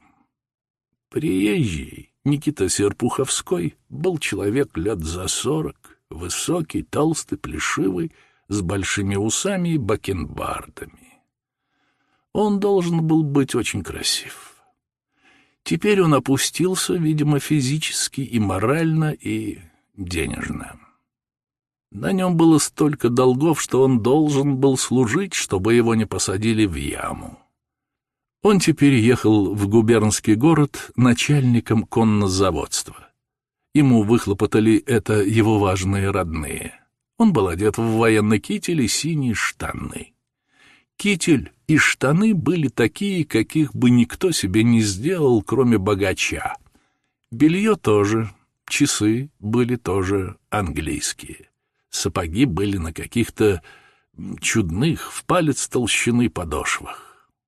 Приезжий Никита Серпуховской был человек лет за сорок, высокий, толстый, плешивый, с большими усами и бакенбардами. Он должен был быть очень красив. Теперь он опустился, видимо, физически и морально, и денежно. На нем было столько долгов, что он должен был служить, чтобы его не посадили в яму. Он теперь ехал в губернский город начальником коннозаводства. Ему выхлопотали это его важные родные. Он был одет в военный китель и синие штаны. Китель и штаны были такие, каких бы никто себе не сделал, кроме богача. Белье тоже, часы были тоже английские. Сапоги были на каких-то чудных, в палец толщины подошвах.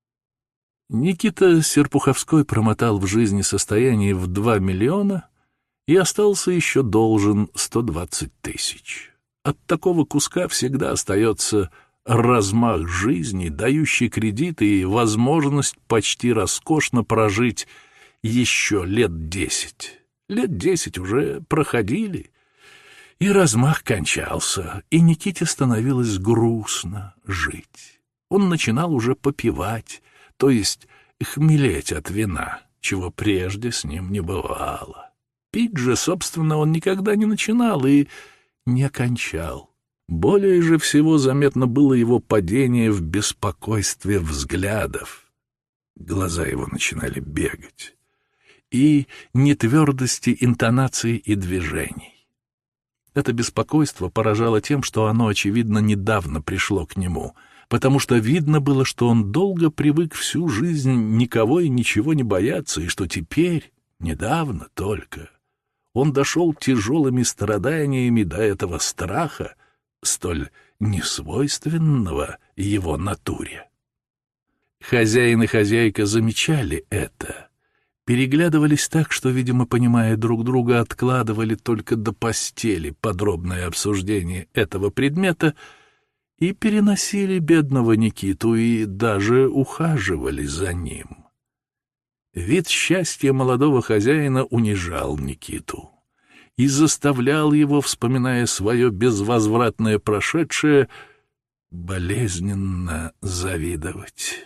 Никита Серпуховской промотал в жизни состояние в два миллиона и остался еще должен сто двадцать тысяч. От такого куска всегда остается размах жизни, дающий кредиты и возможность почти роскошно прожить еще лет десять. Лет десять уже проходили, и размах кончался, и Никите становилось грустно жить. Он начинал уже попивать, то есть хмелеть от вина, чего прежде с ним не бывало. Пить же, собственно, он никогда не начинал и не кончал. Более же всего заметно было его падение в беспокойстве взглядов. Глаза его начинали бегать. И нетвердости интонаций и движений. Это беспокойство поражало тем, что оно, очевидно, недавно пришло к нему, потому что видно было, что он долго привык всю жизнь никого и ничего не бояться, и что теперь, недавно только, он дошел тяжелыми страданиями до этого страха, столь несвойственного его натуре. Хозяин и хозяйка замечали это, переглядывались так, что, видимо, понимая друг друга, откладывали только до постели подробное обсуждение этого предмета и переносили бедного Никиту и даже ухаживали за ним. Вид счастья молодого хозяина унижал Никиту и заставлял его, вспоминая свое безвозвратное прошедшее, болезненно завидовать.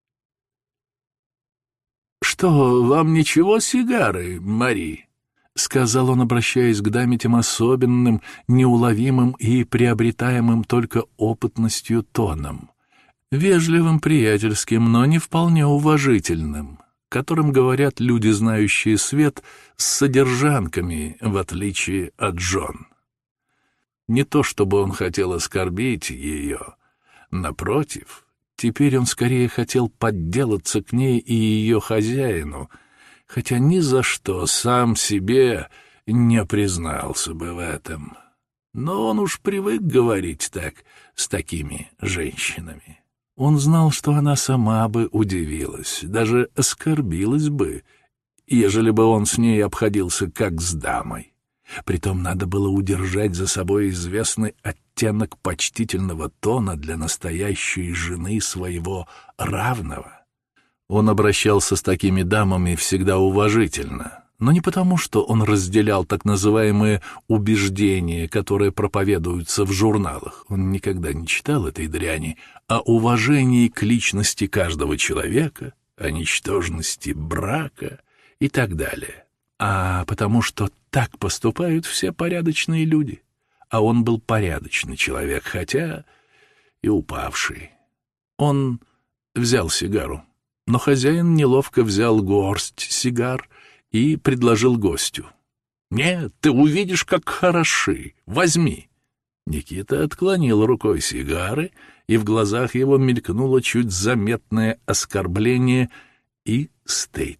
«Что, вам ничего сигары, Мари?» — сказал он, обращаясь к даме тем особенным, неуловимым и приобретаемым только опытностью тоном, вежливым, приятельским, но не вполне уважительным, которым говорят люди, знающие свет, с содержанками, в отличие от жен. Не то чтобы он хотел оскорбить ее, напротив, теперь он скорее хотел подделаться к ней и ее хозяину, хотя ни за что сам себе не признался бы в этом. Но он уж привык говорить так с такими женщинами. Он знал, что она сама бы удивилась, даже оскорбилась бы, ежели бы он с ней обходился как с дамой. Притом надо было удержать за собой известный оттенок почтительного тона для настоящей жены своего равного. Он обращался с такими дамами всегда уважительно, но не потому, что он разделял так называемые убеждения, которые проповедуются в журналах. Он никогда не читал этой дряни, о уважении к личности каждого человека, о ничтожности брака и так далее. А потому что так поступают все порядочные люди. А он был порядочный человек, хотя и упавший. Он взял сигару, но хозяин неловко взял горсть сигар и предложил гостю. «Нет, ты увидишь, как хороши. Возьми». Никита отклонил рукой сигары, и в глазах его мелькнуло чуть заметное оскорбление и стыд.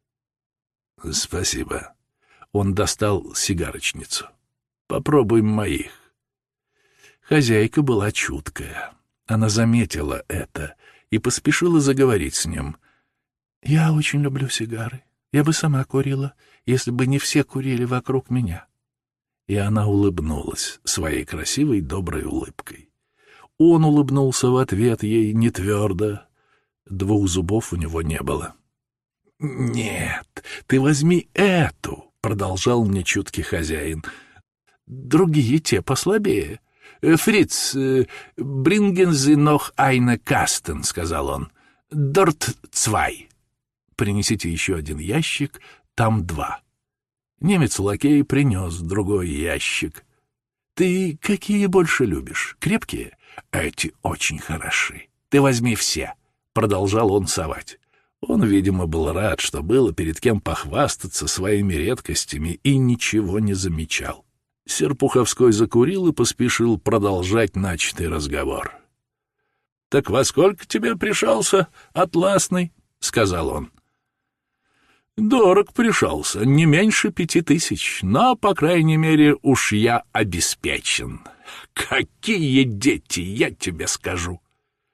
«Спасибо». Он достал сигарочницу. «Попробуй моих». Хозяйка была чуткая. Она заметила это и поспешила заговорить с ним. «Я очень люблю сигары. Я бы сама курила, если бы не все курили вокруг меня». И она улыбнулась своей красивой доброй улыбкой. Он улыбнулся в ответ ей не твердо. Двух зубов у него не было. «Нет, ты возьми эту», — продолжал нечуткий хозяин. «Другие те послабее. Фриц, bringen Sie noch eine Kasten», — сказал он. «Dort zwei». «Принесите еще один ящик, там два». Немец-лакей принес другой ящик. «Ты какие больше любишь? Крепкие? Эти очень хороши. Ты возьми все», — продолжал он совать. Он, видимо, был рад, что было перед кем похвастаться своими редкостями, и ничего не замечал. Серпуховской закурил и поспешил продолжать начатый разговор. «Так во сколько тебе пришелся, атласный?» — сказал он. «Дорог пришелся, не меньше пяти тысяч, но, по крайней мере, уж я обеспечен. Какие дети, я тебе скажу!»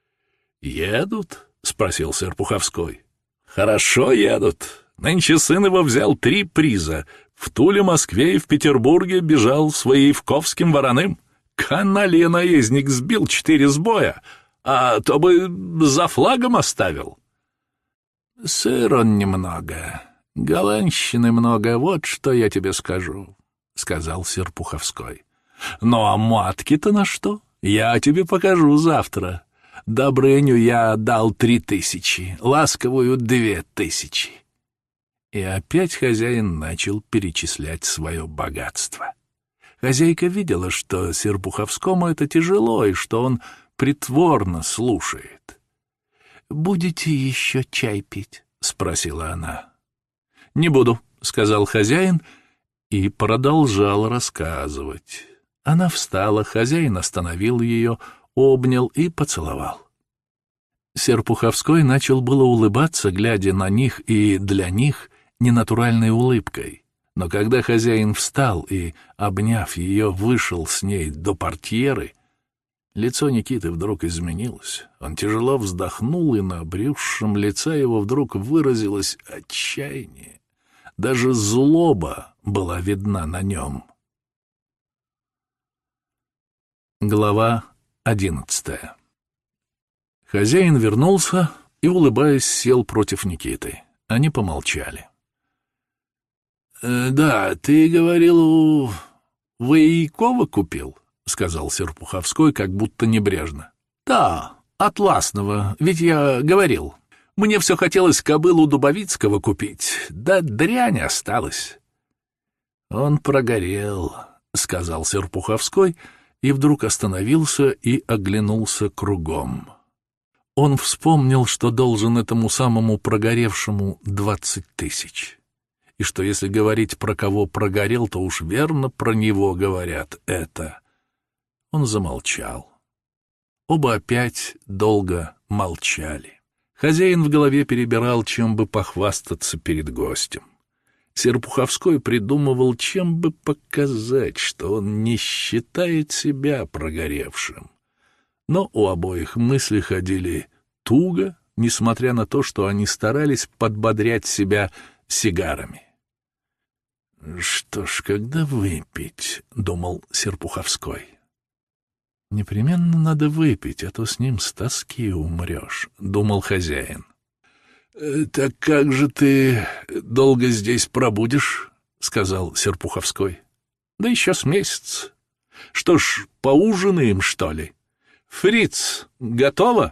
«Едут?» — спросил Серпуховской. «Хорошо едут. Нынче сын его взял три приза. В Туле, Москве и в Петербурге бежал с Воевковским вороным. Каналья наездник сбил четыре сбоя, а то бы за флагом оставил». «Сыр он немного, голландщины много, вот что я тебе скажу», — сказал Серпуховской. «Ну а матки-то на что? Я тебе покажу завтра. Добрыню я дал три тысячи, ласковую две тысячи». И опять хозяин начал перечислять свое богатство. Хозяйка видела, что Серпуховскому это тяжело, и что он притворно слушает. «Будете еще чай пить?» — спросила она. «Не буду», — сказал хозяин и продолжал рассказывать. Она встала, хозяин остановил ее, обнял и поцеловал. Серпуховской начал было улыбаться, глядя на них и для них ненатуральной улыбкой. Но когда хозяин встал и, обняв ее, вышел с ней до портьеры, лицо Никиты вдруг изменилось. Он тяжело вздохнул, и на обрюзшем лице его вдруг выразилось отчаяние. Даже злоба была видна на нем. Глава одиннадцатая. Хозяин вернулся и, улыбаясь, сел против Никиты. Они помолчали. «Э, «Да, ты говорил, у Воякова купил?» — сказал Серпуховской, как будто небрежно. «Да, атласного, ведь я говорил. Мне все хотелось кобылу Дубовицкого купить, да дрянь осталась». «Он прогорел», — сказал Серпуховской, и вдруг остановился и оглянулся кругом. Он вспомнил, что должен этому самому прогоревшему двадцать тысяч, и что если говорить про кого прогорел, то уж верно про него говорят это. Он замолчал. Оба опять долго молчали. Хозяин в голове перебирал, чем бы похвастаться перед гостем. Серпуховской придумывал, чем бы показать, что он не считает себя прогоревшим. Но у обоих мысли ходили туго, несмотря на то, что они старались подбодрять себя сигарами. «Что ж, когда выпить?» — думал Серпуховской. «Непременно надо выпить, а то с ним с тоски умрешь», — думал хозяин. «Так как же ты долго здесь пробудешь?» — сказал Серпуховской. «Да еще с месяц. Что ж, поужинаем, что ли? Фриц, готово?»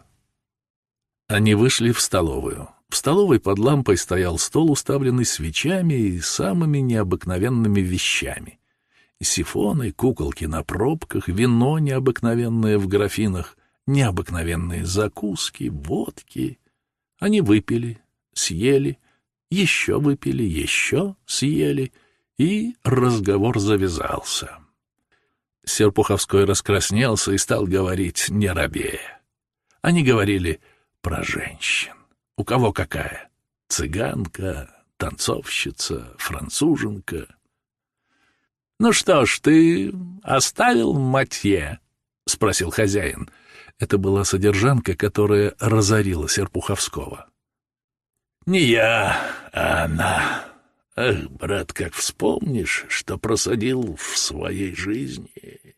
Они вышли в столовую. В столовой под лампой стоял стол, уставленный свечами и самыми необыкновенными вещами. Сифоны, куколки на пробках, вино необыкновенное в графинах, необыкновенные закуски, водки. Они выпили, съели, еще выпили, еще съели, и разговор завязался. Серпуховской раскраснелся и стал говорить не робея. Они говорили про женщин. У кого какая? Цыганка, танцовщица, француженка. «Ну что ж, ты оставил матье?» — спросил хозяин. Это была содержанка, которая разорила Серпуховского. «Не я, а она. Ах, брат, как вспомнишь, что просадил в своей жизни.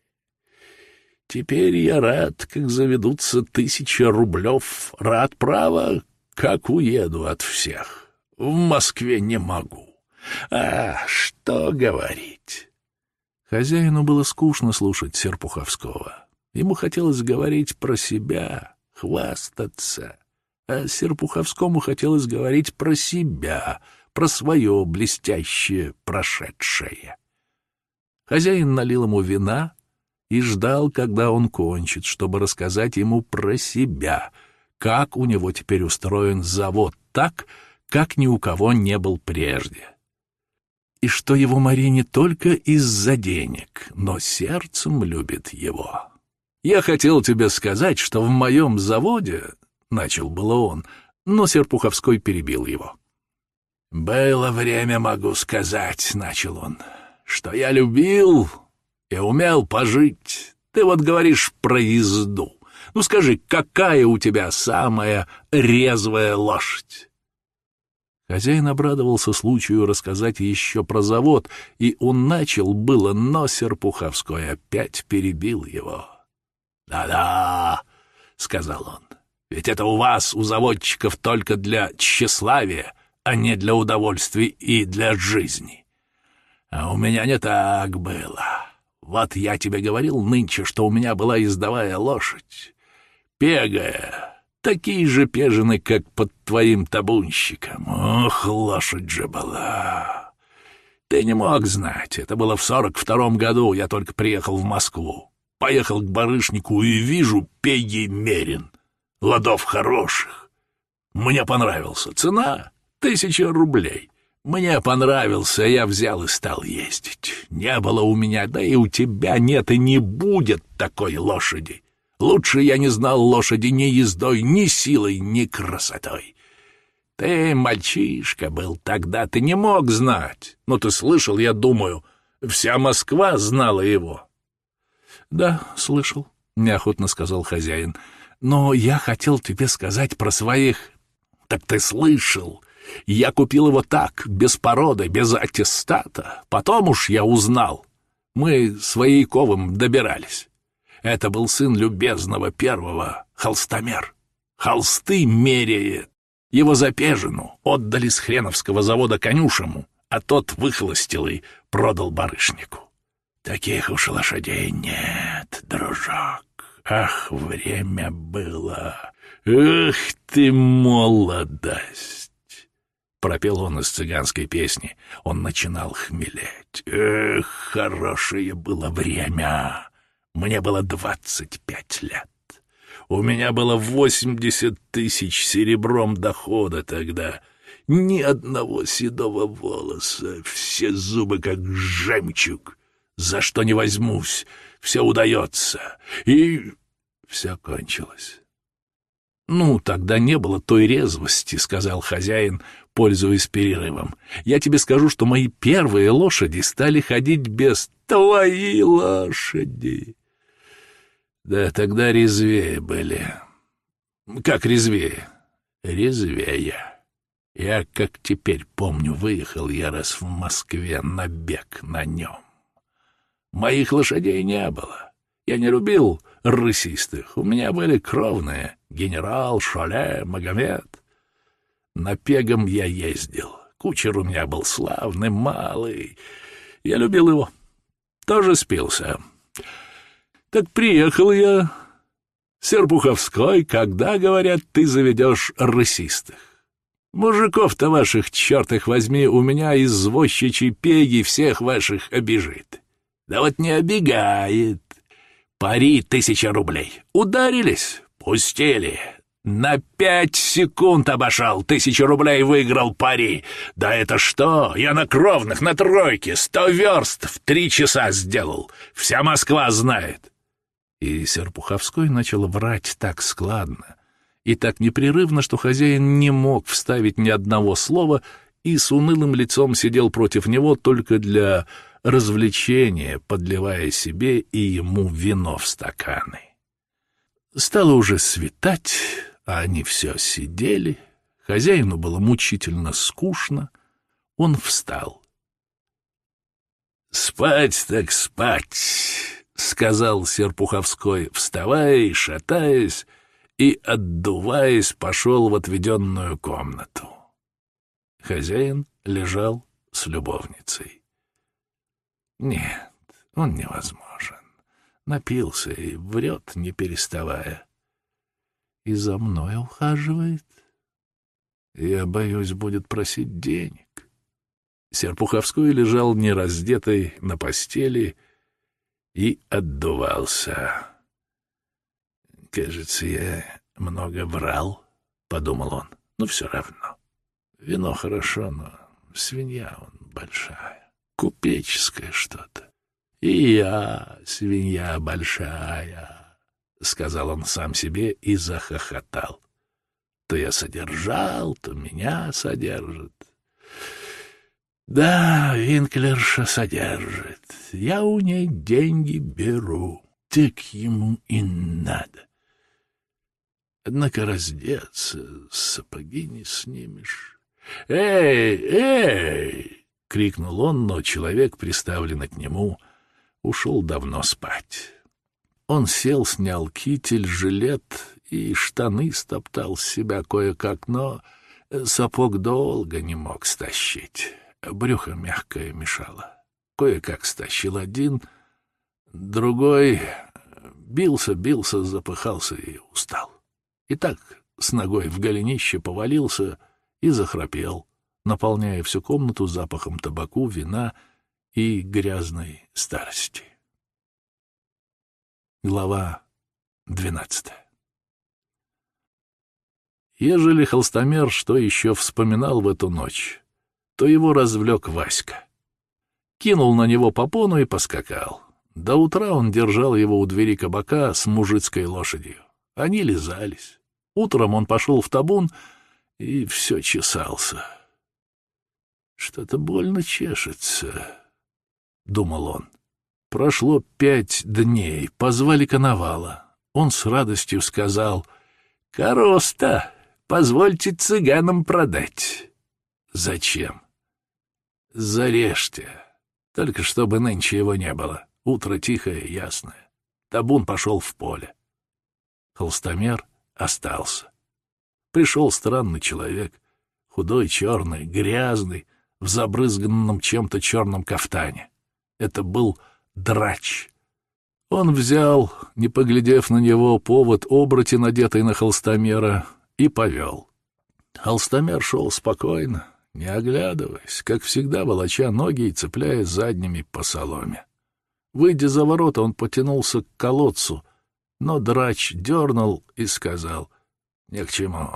Теперь я рад, как заведутся тысячи рублев, рад, право, как уеду от всех. В Москве не могу. А что говорить?» Хозяину было скучно слушать Серпуховского. Ему хотелось говорить про себя, хвастаться, а Серпуховскому хотелось говорить про себя, про свое блестящее прошедшее. Хозяин налил ему вина и ждал, когда он кончит, чтобы рассказать ему про себя, как у него теперь устроен завод так, как ни у кого не был прежде. И что его Мария не только из-за денег, но сердцем любит его. «Я хотел тебе сказать, что в моем заводе...» — начал было он, но Серпуховской перебил его. «Было время, могу сказать, — начал он, — что я любил и умел пожить. Ты вот говоришь про езду. Ну скажи, какая у тебя самая резвая лошадь?» Хозяин обрадовался случаю рассказать еще про завод, и он начал было, но Серпуховской опять перебил его. «Да-да, — сказал он, — ведь это у вас, у заводчиков, только для тщеславия, а не для удовольствий и для жизни. А у меня не так было. Вот я тебе говорил нынче, что у меня была ездовая лошадь, пегая, Такие же пежины, как под твоим табунщиком. Ох, лошадь же была! Ты не мог знать, это было в сорок втором году, я только приехал в Москву. Поехал к барышнику и вижу Пегий Мерин. Ладов хороших. Мне понравился. Цена — тысяча рублей. Мне понравился, я взял и стал ездить. Не было у меня, да и у тебя нет и не будет такой лошади. Лучше я не знал лошади ни ездой, ни силой, ни красотой. Ты мальчишка был тогда, ты не мог знать. Но ты слышал, я думаю, вся Москва знала его. — Да, слышал, — неохотно сказал хозяин. — Но я хотел тебе сказать про своих... — Так ты слышал. Я купил его так, без породы, без аттестата. Потом уж я узнал. Мы с Воейковым добирались. Это был сын любезного первого, холстомер. Холсты меряет. Его за пежину отдали с хреновского завода конюшему, а тот выхолостил и продал барышнику. Таких уж лошадей нет, дружок. Ах, время было. Эх ты, молодость! Пропел он из цыганской песни. Он начинал хмелеть. Эх, хорошее было время. Мне было двадцать пять лет. У меня было восемьдесят тысяч серебром дохода тогда. Ни одного седого волоса, все зубы как жемчуг. За что не возьмусь, все удается. И все кончилось. «Ну, тогда не было той резвости», — сказал хозяин, пользуясь перерывом. «Я тебе скажу, что мои первые лошади стали ходить без твои лошади». «Да тогда резвее были». «Как резвее?» «Резвее. Я, как теперь помню, выехал я раз в Москве на бег на нем. Моих лошадей не было. Я не любил рысистых. У меня были кровные. Генерал, Шоле, Магомед. На пегом я ездил. Кучер у меня был славный, малый. Я любил его. Тоже спился. Так приехал я, Серпуховской, когда, говорят, ты заведешь рысистых. Мужиков-то ваших, черт их возьми, у меня извозчичьей пеги всех ваших обижит. Да вот не обегает. Пари тысяча рублей. Ударились, пустили. На пять секунд обошел, тысячу рублей выиграл пари. Да это что? Я на кровных, на тройке, сто верст в три часа сделал. Вся Москва знает. И Серпуховской начал врать так складно и так непрерывно, что хозяин не мог вставить ни одного слова и с унылым лицом сидел против него только для развлечения, подливая себе и ему вино в стаканы. Стало уже светать, а они все сидели. Хозяину было мучительно скучно. Он встал. «Спать так спать», — сказал Серпуховской, вставая и шатаясь, и, отдуваясь, пошел в отведенную комнату. Хозяин лежал с любовницей. Нет, он невозможен. Напился и врет, не переставая. И за мной ухаживает. Я боюсь, будет просить денег. Серпуховской лежал нераздетый на постели и отдувался. «Кажется, я много врал», — подумал он. «Ну, все равно. Вино хорошо, но свинья он большая, купеческое что-то. И я свинья большая», — сказал он сам себе и захохотал. «То я содержал, то меня содержит. Да, Винклерша содержит. Я у ней деньги беру. Так ему и надо. Однако раздеться, сапоги не снимешь. Эй, эй!» — крикнул он, но человек, приставленный к нему, ушел давно спать. Он сел, снял китель, жилет и штаны стоптал с себя кое-как, но сапог долго не мог стащить. Брюхо мягкое мешало. Кое-как стащил один, другой бился, бился, запыхался и устал. И так с ногой в голенище, повалился и захрапел, наполняя всю комнату запахом табаку, вина и грязной старости. Глава двенадцатая. Ежели холстомер что еще вспоминал в эту ночь, то его развлек Васька. Кинул на него попону и поскакал. До утра он держал его у двери кабака с мужицкой лошадью. Они лизались. Утром он пошел в табун и все чесался. «Что-то больно чешется», — думал он. Прошло пять дней, позвали Коновала. Он с радостью сказал: «Короста, позвольте цыганам продать». «Зачем?» «Зарежьте, только чтобы нынче его не было. Утро тихое и ясное». Табун пошел в поле. Холстомер остался. Пришел странный человек, худой, черный, грязный, в забрызганном чем-то черном кафтане. Это был Драч. Он взял, не поглядев на него, повод оброти, надетый на холстомера, и повел. Холстомер шел спокойно, не оглядываясь, как всегда волоча ноги и цепляя задними по соломе. Выйдя за ворота, он потянулся к колодцу, но Драч дернул и сказал: «Ни к чему».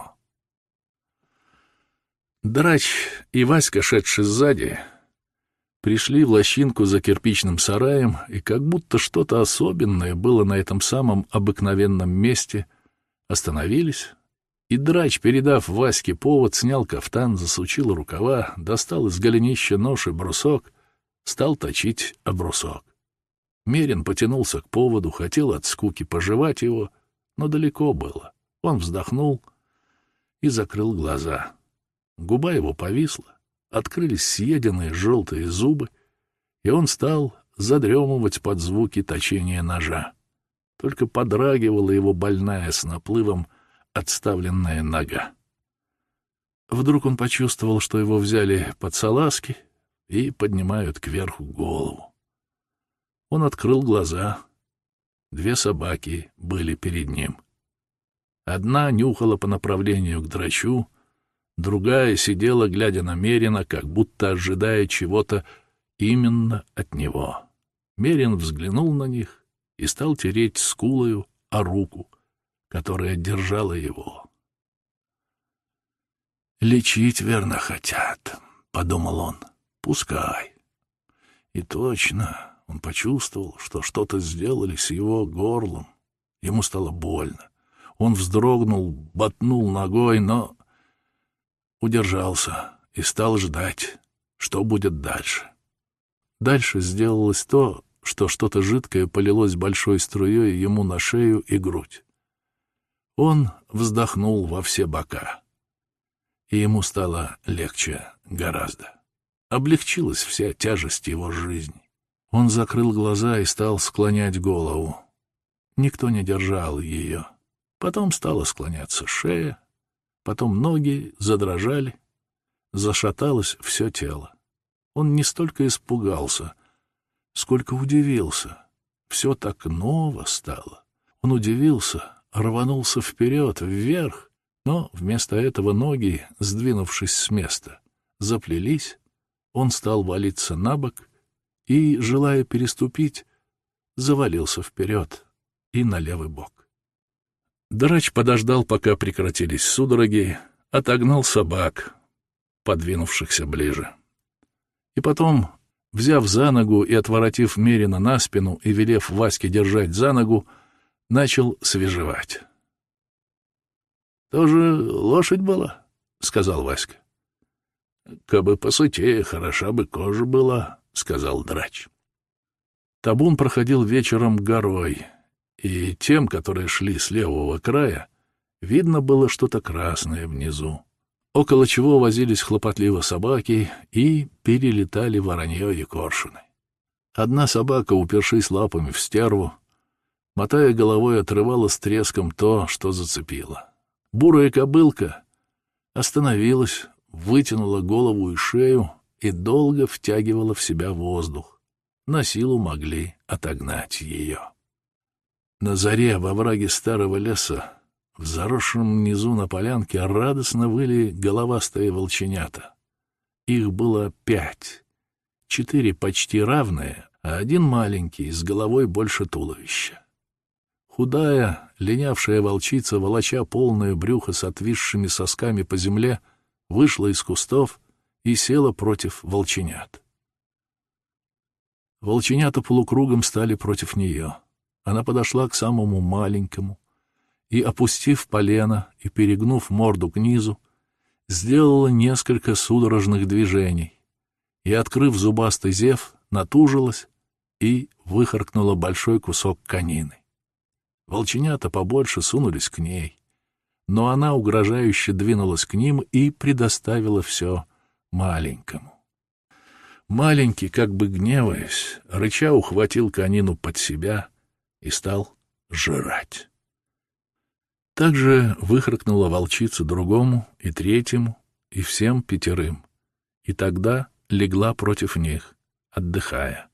Драч и Васька, шедший сзади, пришли в лощинку за кирпичным сараем, и как будто что-то особенное было на этом самом обыкновенном месте, остановились, и Драч, передав Ваське повод, снял кафтан, засучил рукава, достал из голенища нож и брусок, стал точить об брусок. Мерин потянулся к поводу, хотел от скуки пожевать его, но далеко было. Он вздохнул и закрыл глаза. Губа его повисла, открылись съеденные желтые зубы, и он стал задремывать под звуки точения ножа. Только подрагивала его больная с наплывом отставленная нога. Вдруг он почувствовал, что его взяли под салазки и поднимают кверху голову. Он открыл глаза. Две собаки были перед ним. Одна нюхала по направлению к Драчу, другая сидела, глядя на Мерина, как будто ожидая чего-то именно от него. Мерин взглянул на них и стал тереть скулою о руку, которая держала его. «Лечить, верно, хотят», — подумал он. «Пускай». И точно он почувствовал, что что-то сделали с его горлом. Ему стало больно. Он вздрогнул, ботнул ногой, но удержался и стал ждать, что будет дальше. Дальше сделалось то, что что-то жидкое полилось большой струей ему на шею и грудь. Он вздохнул во все бока, и ему стало легче гораздо. Облегчилась вся тяжесть его жизни. Он закрыл глаза и стал склонять голову. Никто не держал ее. Потом стала склоняться шея, потом ноги задрожали, зашаталось все тело. Он не столько испугался, сколько удивился. Все так ново стало. Он удивился, рванулся вперед, вверх, но вместо этого ноги, сдвинувшись с места, заплелись. Он стал валиться на бок и, желая переступить, завалился вперед и на левый бок. Драч подождал, пока прекратились судороги, отогнал собак, подвинувшихся ближе. И потом, взяв за ногу и отворотив Мерина на спину и велев Ваське держать за ногу, начал свежевать. — Тоже лошадь была? — сказал Васька. — Кабы посытее, хороша бы кожа была, — сказал Драч. Табун проходил вечером горой, и тем, которые шли с левого края, видно было что-то красное внизу, около чего возились хлопотливо собаки и перелетали воронье и коршуны. Одна собака, упершись лапами в стерву, мотая головой, отрывала с треском то, что зацепила. Бурая кобылка остановилась, вытянула голову и шею и долго втягивала в себя воздух. На силу могли отогнать ее. На заре во враге старого леса в заросшем низу на полянке радостно выли головастые волченята. Их было пять. Четыре почти равные, а один маленький, с головой больше туловища. Худая, линявшая волчица, волоча полное брюхо с отвисшими сосками по земле, вышла из кустов и села против волченят. Волченята полукругом стали против нее. Она подошла к самому маленькому и, опустив полено и перегнув морду к низу, сделала несколько судорожных движений и, открыв зубастый зев, натужилась и выхаркнула большой кусок конины. Волченята побольше сунулись к ней, но она угрожающе двинулась к ним и предоставила все маленькому. Маленький, как бы гневаясь, рыча ухватил конину под себя и стал жрать. Также выхаркнула волчица другому и третьему, и всем пятерым, и тогда легла против них, отдыхая.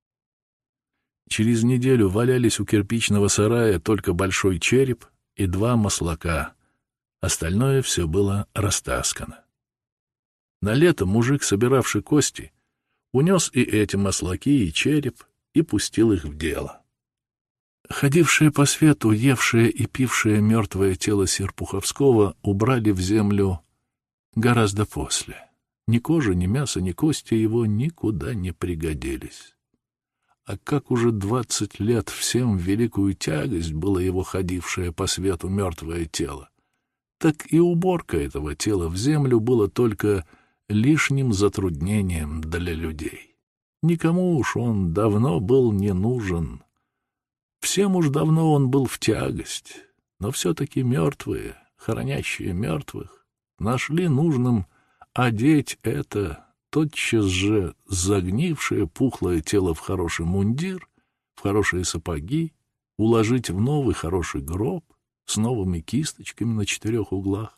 Через неделю валялись у кирпичного сарая только большой череп и два маслака, остальное все было растаскано. На лето мужик, собиравший кости, унес и эти маслаки, и череп, и пустил их в дело. Ходившие по свету, евшие и пившие мертвое тело Серпуховского убрали в землю гораздо после. Ни кожа, ни мясо, ни кости его никуда не пригодились. А как уже двадцать лет всем в великую тягость было его ходившее по свету мертвое тело, так и уборка этого тела в землю было только лишним затруднением для людей. Никому уж он давно был не нужен. Всем уж давно он был в тягость, но все-таки мертвые, хранящие мертвых, нашли нужным одеть это тотчас же загнившее пухлое тело в хороший мундир, в хорошие сапоги, уложить в новый хороший гроб с новыми кисточками на четырех углах.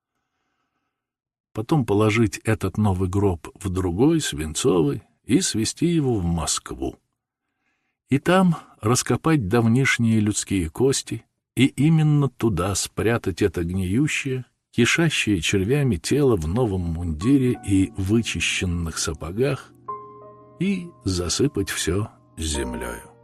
Потом положить этот новый гроб в другой, свинцовый, и свезти его в Москву. И там раскопать давнишние людские кости, и именно туда спрятать это гниющее, кишащее червями тело в новом мундире и вычищенных сапогах, и засыпать все землею.